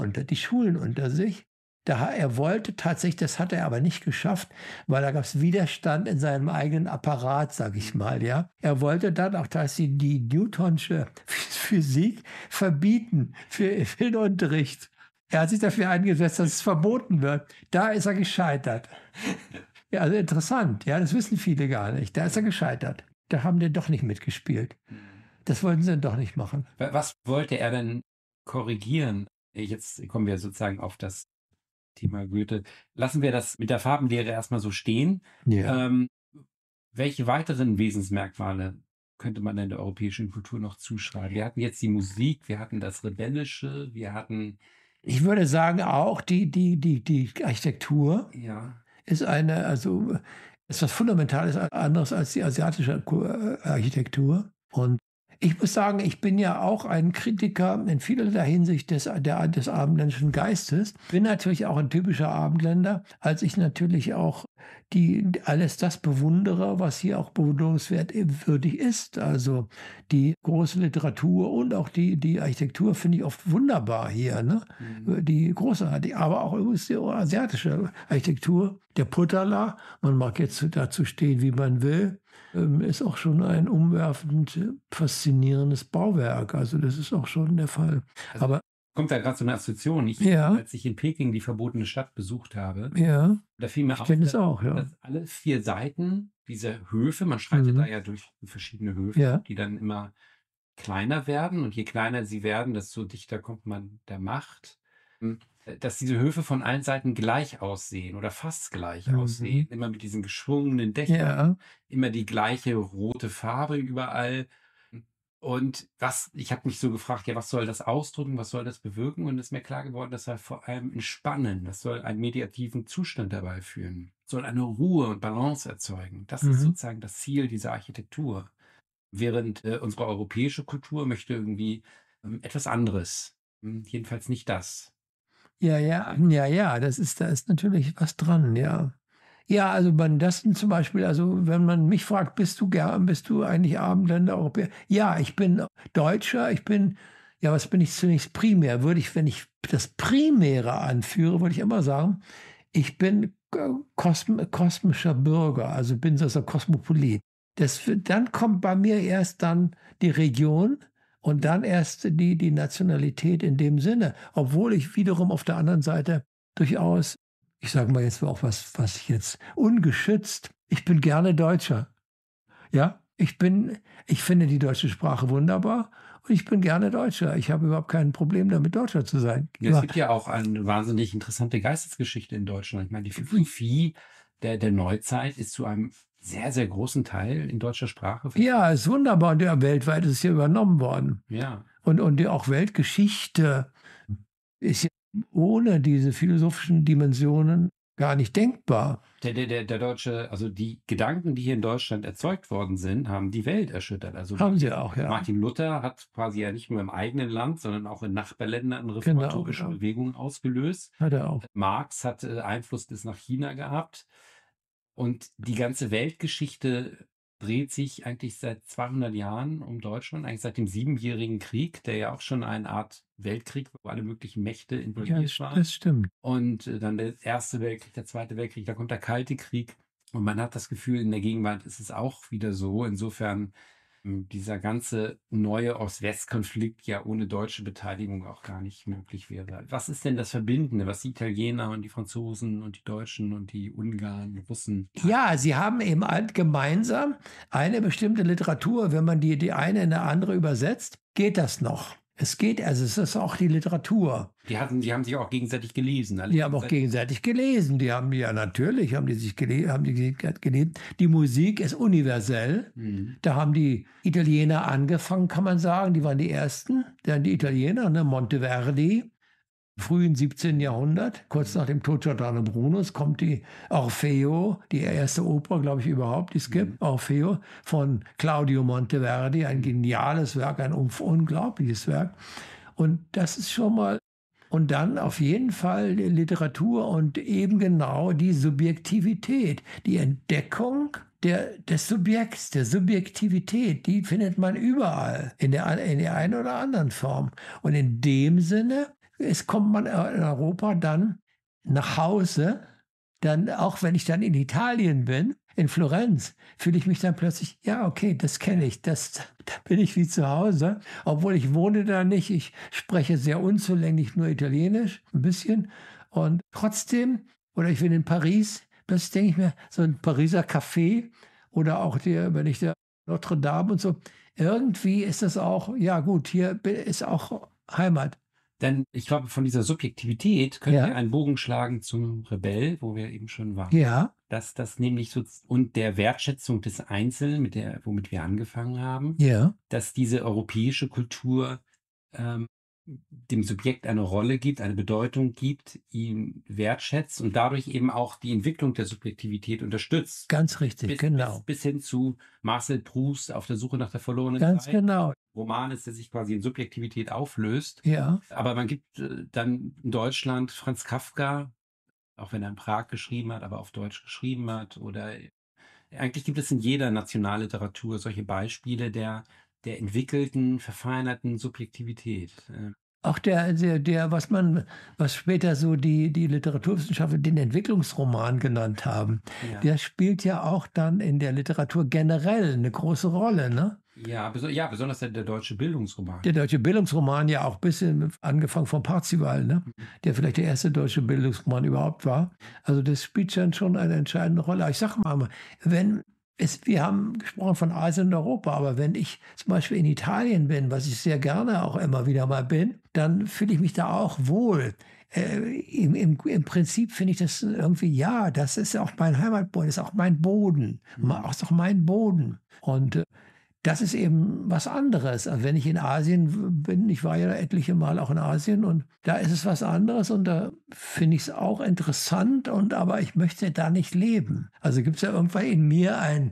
unter sich. Er wollte tatsächlich, das hat er aber nicht geschafft, weil da gab es Widerstand in seinem eigenen Apparat, sag ich mal. Ja. Er wollte dann auch tatsächlich die Newtonsche Physik verbieten für den Unterricht. Er hat sich dafür eingesetzt, dass es verboten wird. Da ist er gescheitert. Ja, also interessant. Ja, das wissen viele gar nicht. Da ist er gescheitert. Da haben die doch nicht mitgespielt. Das wollten sie doch nicht machen. Was wollte er denn korrigieren? Jetzt kommen wir sozusagen auf das Thema Goethe. Lassen wir das mit der Farbenlehre erstmal so stehen. Ja. Welche weiteren Wesensmerkmale könnte man in der europäischen Kultur noch zuschreiben? Wir hatten jetzt die Musik, wir hatten das Rebellische, wir hatten... Ich würde sagen auch, die Architektur ist ist was Fundamentales anderes als die asiatische Architektur. Und ich muss sagen, ich bin ja auch ein Kritiker in vielerlei Hinsicht des abendländischen Geistes. Bin natürlich auch ein typischer Abendländer, als ich natürlich auch alles das bewundere, was hier auch bewundernswürdig ist. Also die große Literatur und auch die Architektur finde ich oft wunderbar hier. Ne? Die großartig, aber auch die asiatische Architektur. Der Potala, man mag jetzt dazu stehen, wie man will, ist auch schon ein umwerfend faszinierendes Bauwerk. Also das ist auch schon der Fall. Also aber kommt da gerade so eine Assoziation. Als ich in Peking die verbotene Stadt besucht habe, da fiel mir auf, dass alle 4 Seiten dieser Höfe, man schreitet da ja durch verschiedene Höfe, die dann immer kleiner werden. Und je kleiner sie werden, desto dichter kommt man der Macht. Dass diese Höfe von allen Seiten gleich aussehen oder fast gleich aussehen, immer mit diesen geschwungenen Dächern, immer die gleiche rote Farbe überall. Und ich habe mich so gefragt, was soll das ausdrücken, was soll das bewirken? Und es ist mir klar geworden, das soll vor allem entspannen, das soll einen mediativen Zustand dabei führen, soll eine Ruhe und Balance erzeugen. Das ist sozusagen das Ziel dieser Architektur. Während unsere europäische Kultur möchte irgendwie etwas anderes, jedenfalls nicht das. Ja, da ist natürlich was dran, ja. Ja, also das zum Beispiel, also wenn man mich fragt, bist du eigentlich Abendländer, Europäer? Ja, ich bin Deutscher, was bin ich zunächst primär? Wenn ich das Primäre anführe, würde ich immer sagen, ich bin kosmischer Bürger, also bin so ein Kosmopolit. Dann kommt bei mir erst dann die Region, und dann erst die Nationalität in dem Sinne, obwohl ich wiederum auf der anderen Seite durchaus, ich sage mal jetzt auch was ich jetzt ungeschützt, ich bin gerne Deutscher. Ja, ich finde die deutsche Sprache wunderbar und ich bin gerne Deutscher. Ich habe überhaupt kein Problem damit, Deutscher zu sein. Ja, es gibt ja auch eine wahnsinnig interessante Geistesgeschichte in Deutschland. Ich meine, die Philosophie der Neuzeit ist zu einem sehr, sehr großen Teil in deutscher Sprache. Ja, ist wunderbar. Und weltweit ist es ja übernommen worden. Ja. Und auch Weltgeschichte ist ja ohne diese philosophischen Dimensionen gar nicht denkbar. Der Deutsche, also die Gedanken, die hier in Deutschland erzeugt worden sind, haben die Welt erschüttert. Also Haben sie auch, ja. Martin Luther hat quasi ja nicht nur im eigenen Land, sondern auch in Nachbarländern reformatorische Genau, ja. Bewegungen ausgelöst. Hat er auch. Marx hat Einfluss bis nach China gehabt. Und die ganze Weltgeschichte dreht sich eigentlich seit 200 Jahren um Deutschland, eigentlich seit dem Siebenjährigen Krieg, der ja auch schon eine Art Weltkrieg war, wo alle möglichen Mächte involviert waren. Das stimmt. Und dann der Erste Weltkrieg, der Zweite Weltkrieg, da kommt der Kalte Krieg. Und man hat das Gefühl, in der Gegenwart ist es auch wieder so. Insofern dieser ganze neue Ost-West-Konflikt ja ohne deutsche Beteiligung auch gar nicht möglich wäre. Was ist denn das Verbindende, was die Italiener und die Franzosen und die Deutschen und die Ungarn, die Russen? Ja, sie haben eben gemeinsam eine bestimmte Literatur. Wenn man die eine in eine andere übersetzt, geht das noch. Es geht, also es ist auch die Literatur. Die haben sich auch gegenseitig gelesen. Die haben auch gegenseitig gelesen. Die haben ja natürlich, haben die gelesen. Die Musik ist universell. Da haben die Italiener angefangen, kann man sagen. Die waren die Ersten. Dann die Italiener, ne? Monteverdi. Frühen 17. Jahrhundert, kurz nach dem Tod Giordano Brunos, kommt die Orfeo, die erste Oper, glaube ich, überhaupt, die es gibt, Orfeo von Claudio Monteverdi, ein geniales Werk, ein unglaubliches Werk. Und das ist schon mal, und dann auf jeden Fall die Literatur und eben genau die Subjektivität, die Entdeckung des Subjekts, der Subjektivität, die findet man überall, in der einen oder anderen Form. Und in dem Sinne, kommt man in Europa dann nach Hause, dann auch wenn ich dann in Italien bin, in Florenz, fühle ich mich dann plötzlich, ja, okay, das kenne ich, da bin ich wie zu Hause, obwohl ich wohne da nicht, ich spreche sehr unzulänglich nur Italienisch, ein bisschen, und trotzdem, oder ich bin in Paris, plötzlich denke ich mir, so ein Pariser Café oder auch wenn ich der Notre Dame und so, irgendwie ist das auch, ja gut, hier ist auch Heimat. Denn ich glaube, von dieser Subjektivität können wir einen Bogen schlagen zum Rebell, wo wir eben schon waren. Ja. Dass das nämlich so, und der Wertschätzung des Einzelnen, womit wir angefangen haben, dass diese europäische Kultur dem Subjekt eine Rolle gibt, eine Bedeutung gibt, ihn wertschätzt und dadurch eben auch die Entwicklung der Subjektivität unterstützt. Ganz richtig, genau. Bis hin zu Marcel Proust auf der Suche nach der verlorenen Ganz Zeit. genau. Roman ist, der sich quasi in Subjektivität auflöst. Ja. Aber man gibt dann in Deutschland Franz Kafka, auch wenn er in Prag geschrieben hat, aber auf Deutsch geschrieben hat. Oder eigentlich gibt es in jeder Nationalliteratur solche Beispiele der entwickelten, verfeinerten Subjektivität. Auch was später so die Literaturwissenschaftler den Entwicklungsroman genannt haben, der spielt ja auch dann in der Literatur generell eine große Rolle, ne? Ja, besonders der deutsche Bildungsroman. Der deutsche Bildungsroman ja auch ein bisschen angefangen von Parzival, ne? Der vielleicht der erste deutsche Bildungsroman überhaupt war. Also das spielt schon eine entscheidende Rolle. Ich sage mal, wir haben gesprochen von Asien und Europa, aber wenn ich zum Beispiel in Italien bin, was ich sehr gerne auch immer wieder mal bin, dann fühle ich mich da auch wohl. Im Prinzip finde ich das irgendwie, das ist auch mein Heimatboden, das ist auch mein Boden. Das ist auch mein Boden. Und das ist eben was anderes. Also wenn ich in Asien bin, ich war ja etliche Mal auch in Asien und da ist es was anderes und da finde ich es auch interessant, aber ich möchte da nicht leben. Also gibt es ja irgendwann in mir ein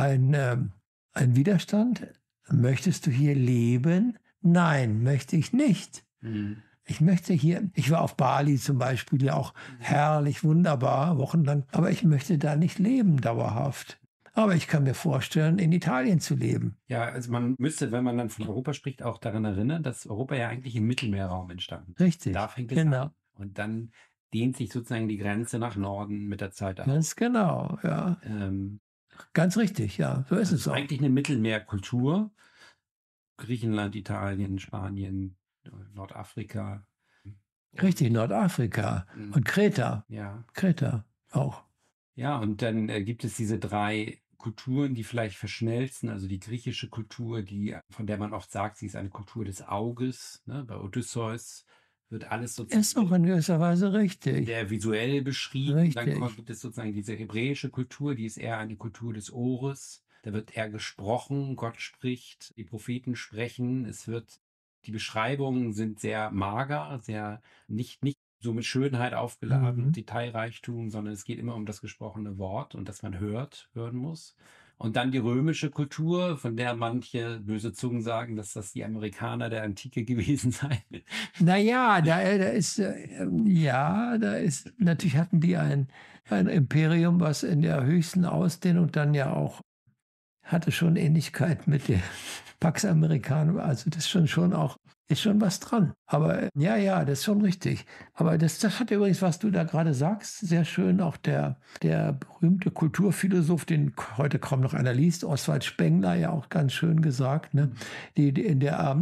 Widerstand. Möchtest du hier leben? Nein, möchte ich nicht. Ich war auf Bali zum Beispiel, ja auch herrlich, wunderbar, wochenlang, aber ich möchte da nicht leben dauerhaft. Aber ich kann mir vorstellen, in Italien zu leben. Ja, also man müsste, wenn man dann von Europa spricht, auch daran erinnern, dass Europa ja eigentlich im Mittelmeerraum entstanden ist. Richtig, da fängt es an. Und dann dehnt sich sozusagen die Grenze nach Norden mit der Zeit aus. Ganz genau, ja. Ganz richtig, ja. So ist es auch. Eigentlich eine Mittelmeerkultur. Griechenland, Italien, Spanien, Nordafrika. Richtig, Nordafrika und Kreta. Ja. Kreta auch. Ja, und dann gibt es diese 3 Kulturen, die vielleicht verschmelzen, also die griechische Kultur, von der man oft sagt, sie ist eine Kultur des Auges. Ne? Bei Odysseus wird alles sozusagen ist auch in gewisser Weise richtig. Sehr visuell beschrieben. Richtig. Dann gibt es sozusagen diese hebräische Kultur, die ist eher eine Kultur des Ohres. Da wird eher gesprochen, Gott spricht, die Propheten sprechen. Die Beschreibungen sind sehr mager, sehr nicht so mit Schönheit aufgeladen und Detailreichtum, sondern es geht immer um das gesprochene Wort und dass man hören muss. Und dann die römische Kultur, von der manche böse Zungen sagen, dass das die Amerikaner der Antike gewesen seien. Naja, natürlich hatten die ein Imperium, was in der höchsten Ausdehnung dann ja auch hatte schon Ähnlichkeit mit der Pax Americana. Also das ist schon was dran. Aber ja, das ist schon richtig. Aber das hat übrigens, was du da gerade sagst, sehr schön auch der berühmte Kulturphilosoph, den heute kaum noch einer liest, Oswald Spengler, ja auch ganz schön gesagt, ne? In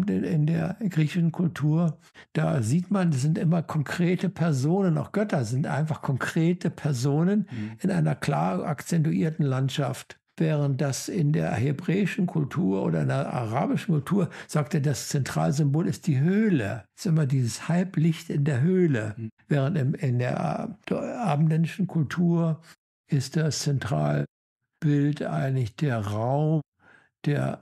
der griechischen Kultur, da sieht man, das sind immer konkrete Personen, auch Götter sind einfach konkrete Personen in einer klar akzentuierten Landschaft. Während das in der hebräischen Kultur oder in der arabischen Kultur, sagt er, das Zentralsymbol ist die Höhle. Es ist immer dieses Halblicht in der Höhle. Während in der abendländischen Kultur ist das Zentralbild eigentlich der Raum, der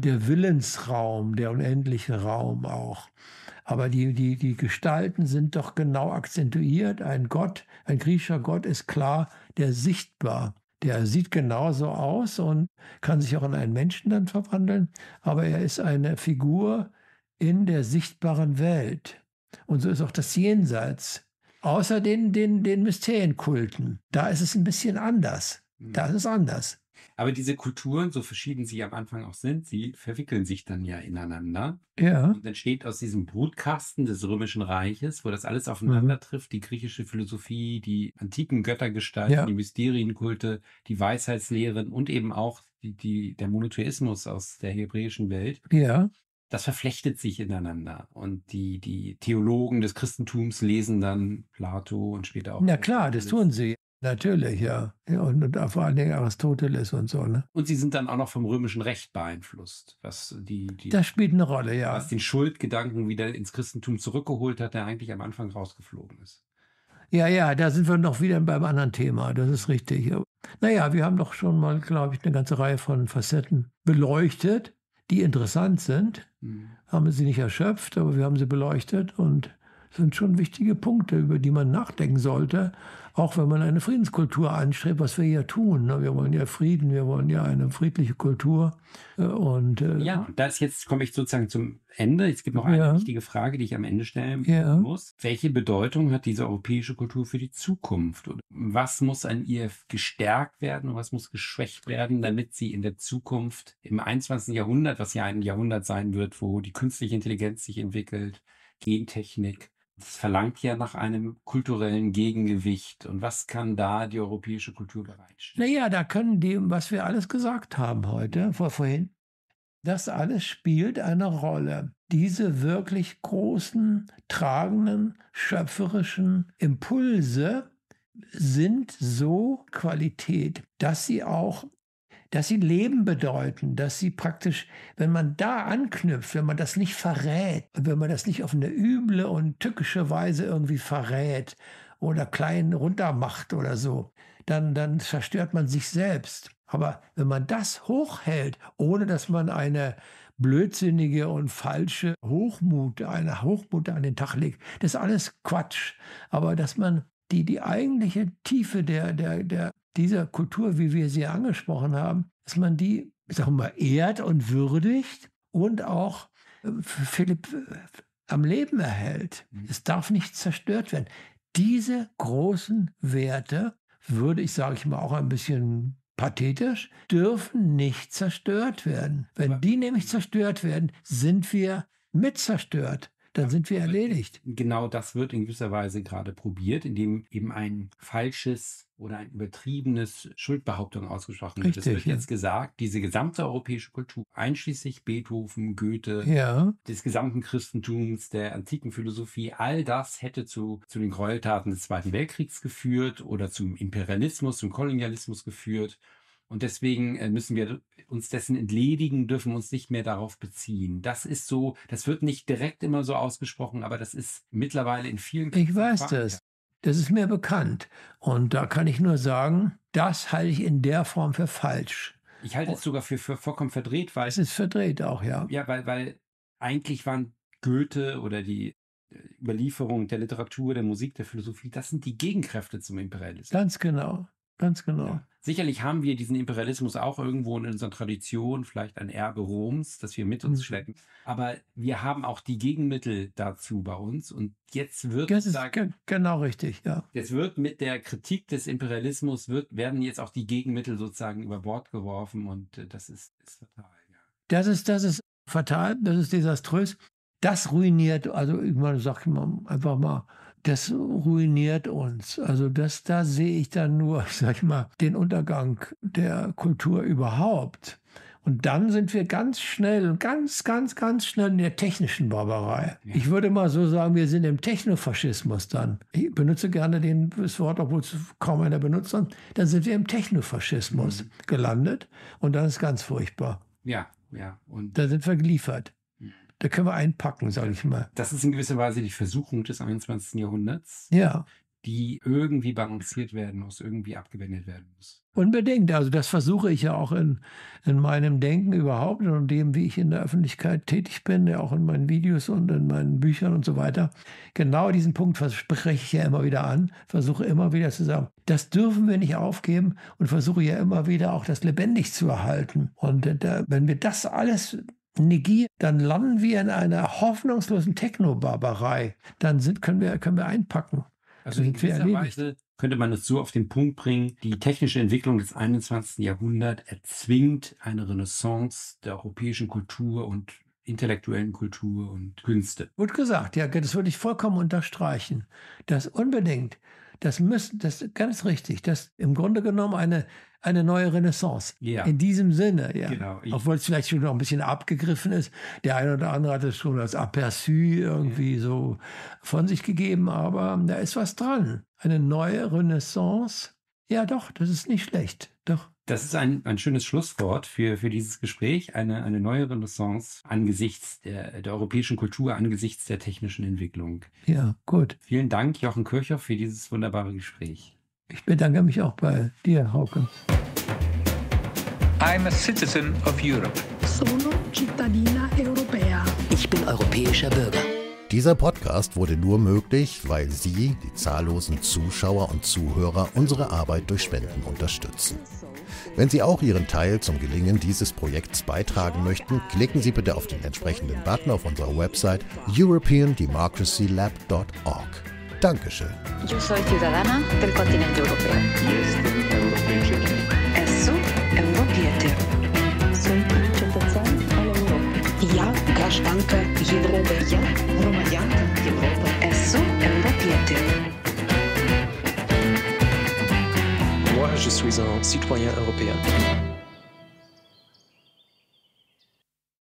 Willensraum, der unendliche Raum auch. Aber die Gestalten sind doch genau akzentuiert. Ein griechischer Gott ist klar, der sichtbar. Der sieht genauso aus und kann sich auch in einen Menschen dann verwandeln, aber er ist eine Figur in der sichtbaren Welt. Und so ist auch das Jenseits. Außer den Mysterienkulten. Da ist es ein bisschen anders. Da ist es anders. Aber diese Kulturen, so verschieden sie am Anfang auch sind, sie verwickeln sich dann ja ineinander. Ja. Und entsteht aus diesem Brutkasten des Römischen Reiches, wo das alles aufeinander trifft, die griechische Philosophie, die antiken Göttergestalten, die Mysterienkulte, die Weisheitslehren und eben auch der Monotheismus aus der hebräischen Welt. Ja. Das verflechtet sich ineinander. Und die Theologen des Christentums lesen dann Plato und später auch. Na klar, das tun sie. Natürlich, ja. Und vor allen Dingen Aristoteles und so, ne? Und sie sind dann auch noch vom römischen Recht beeinflusst, was das spielt eine Rolle, ja. Was den Schuldgedanken wieder ins Christentum zurückgeholt hat, der eigentlich am Anfang rausgeflogen ist. Ja, da sind wir noch wieder beim anderen Thema, das ist richtig. Naja, wir haben doch schon mal, glaube ich, eine ganze Reihe von Facetten beleuchtet, die interessant sind. Haben wir sie nicht erschöpft, aber wir haben sie beleuchtet und das sind schon wichtige Punkte, über die man nachdenken sollte, auch wenn man eine Friedenskultur anstrebt, was wir hier tun. Wir wollen ja Frieden, wir wollen ja eine friedliche Kultur. Und jetzt komme ich sozusagen zum Ende. Es gibt noch eine wichtige Frage, die ich am Ende stellen muss. Welche Bedeutung hat diese europäische Kultur für die Zukunft? Und was muss an ihr gestärkt werden und was muss geschwächt werden, damit sie in der Zukunft im 21. Jahrhundert, was ja ein Jahrhundert sein wird, wo die künstliche Intelligenz sich entwickelt, Gentechnik, das verlangt ja nach einem kulturellen Gegengewicht. Und was kann da die europäische Kultur bereitstellen? Naja, da können was wir alles gesagt haben heute, vorhin, das alles spielt eine Rolle. Diese wirklich großen, tragenden, schöpferischen Impulse sind so Qualität, dass sie Leben bedeuten, dass sie praktisch, wenn man da anknüpft, wenn man das nicht verrät, wenn man das nicht auf eine üble und tückische Weise irgendwie verrät oder klein runtermacht oder so, dann zerstört man sich selbst. Aber wenn man das hochhält, ohne dass man eine blödsinnige und falsche Hochmut an den Tag legt, das ist alles Quatsch. Aber dass man die eigentliche Tiefe dieser Kultur, wie wir sie angesprochen haben, dass man die, sagen wir mal, ehrt und würdigt und auch am Leben erhält. Es darf nicht zerstört werden. Diese großen Werte, sage ich mal auch ein bisschen pathetisch, dürfen nicht zerstört werden. Wenn die nämlich zerstört werden, sind wir mit zerstört. Dann sind wir erledigt. Genau das wird in gewisser Weise gerade probiert, indem eben ein falsches oder ein übertriebenes Schuldbehauptung ausgesprochen wird. Es wird jetzt gesagt, diese gesamte europäische Kultur, einschließlich Beethoven, Goethe, des gesamten Christentums, der antiken Philosophie, all das hätte zu den Gräueltaten des Zweiten Weltkriegs geführt oder zum Imperialismus, zum Kolonialismus geführt. Und deswegen müssen wir uns dessen entledigen, dürfen uns nicht mehr darauf beziehen. Das ist so, das wird nicht direkt immer so ausgesprochen, aber das ist mittlerweile in vielen Ich weiß das. Das ist mir bekannt. Und da kann ich nur sagen, das halte ich in der Form für falsch. Ich halte es sogar für vollkommen verdreht, weil... Es ist verdreht auch, ja. Ja, weil eigentlich waren Goethe oder die Überlieferung der Literatur, der Musik, der Philosophie, das sind die Gegenkräfte zum Imperialismus. Ganz genau, ganz genau. Ja. Sicherlich haben wir diesen Imperialismus auch irgendwo in unserer Tradition, vielleicht ein Erbe Roms, das wir mit uns schleppen. Aber wir haben auch die Gegenmittel dazu bei uns. Und jetzt wird Das ist genau richtig, ja. Jetzt wird mit der Kritik des Imperialismus werden jetzt auch die Gegenmittel sozusagen über Bord geworfen und das ist fatal. Ja. Das ist fatal, das ist desaströs. Das ruiniert, also ich meine, sag ich mal einfach mal, das ruiniert uns. Also da sehe ich dann nur, sag ich mal, den Untergang der Kultur überhaupt. Und dann sind wir ganz schnell, ganz schnell in der technischen Barbarei. Ja. Ich würde mal so sagen, wir sind im Technofaschismus dann. Ich benutze gerne das Wort, obwohl es kaum einer benutzt. Dann sind wir im Technofaschismus gelandet und dann ist ganz furchtbar. Ja. Und da sind wir geliefert. Da können wir einpacken, sage ich mal. Das ist in gewisser Weise die Versuchung des 21. Jahrhunderts, die irgendwie balanciert werden muss, irgendwie abgewendet werden muss. Unbedingt. Also das versuche ich ja auch in meinem Denken überhaupt und in dem, wie ich in der Öffentlichkeit tätig bin, ja auch in meinen Videos und in meinen Büchern und so weiter. Genau diesen Punkt spreche ich ja immer wieder an, versuche immer wieder zu sagen, das dürfen wir nicht aufgeben und versuche ja immer wieder auch das lebendig zu erhalten. Und wenn wir das alles negieren, dann landen wir in einer hoffnungslosen Technobarbarei. Dann können wir einpacken. Also in gewisser Weise könnte man es so auf den Punkt bringen, die technische Entwicklung des 21. Jahrhunderts erzwingt eine Renaissance der europäischen Kultur und intellektuellen Kultur und Künste. Gut gesagt, ja, das würde ich vollkommen unterstreichen. Das unbedingt. Das ist ganz richtig. Das im Grunde genommen eine neue Renaissance. Ja. In diesem Sinne, ja. Genau. Obwohl es vielleicht schon noch ein bisschen abgegriffen ist. Der eine oder andere hat es schon als Aperçu irgendwie so von sich gegeben, aber da ist was dran. Eine neue Renaissance. Ja, doch, das ist nicht schlecht. Doch. Das ist ein schönes Schlusswort für dieses Gespräch. Eine neue Renaissance angesichts der europäischen Kultur, angesichts der technischen Entwicklung. Ja, gut. Vielen Dank, Jochen Kirchhoff, für dieses wunderbare Gespräch. Ich bedanke mich auch bei dir, Hauke. I'm a citizen of Europe. Sono cittadina europea. Ich bin europäischer Bürger. Dieser Podcast wurde nur möglich, weil Sie, die zahllosen Zuschauer und Zuhörer, unsere Arbeit durch Spenden unterstützen. Wenn Sie auch Ihren Teil zum Gelingen dieses Projekts beitragen möchten, klicken Sie bitte auf den entsprechenden Button auf unserer Website europeandemocracylab.org. Dankeschön. Yo soy ciudadana del continente europeo. Jestem Europejczykiem. Esso Europiete. Sunt cetățean al Europei. Ja, graștancă Европei. Ja, romăiancă Europa. Esso Europiete. Moi, je suis un citoyen européen.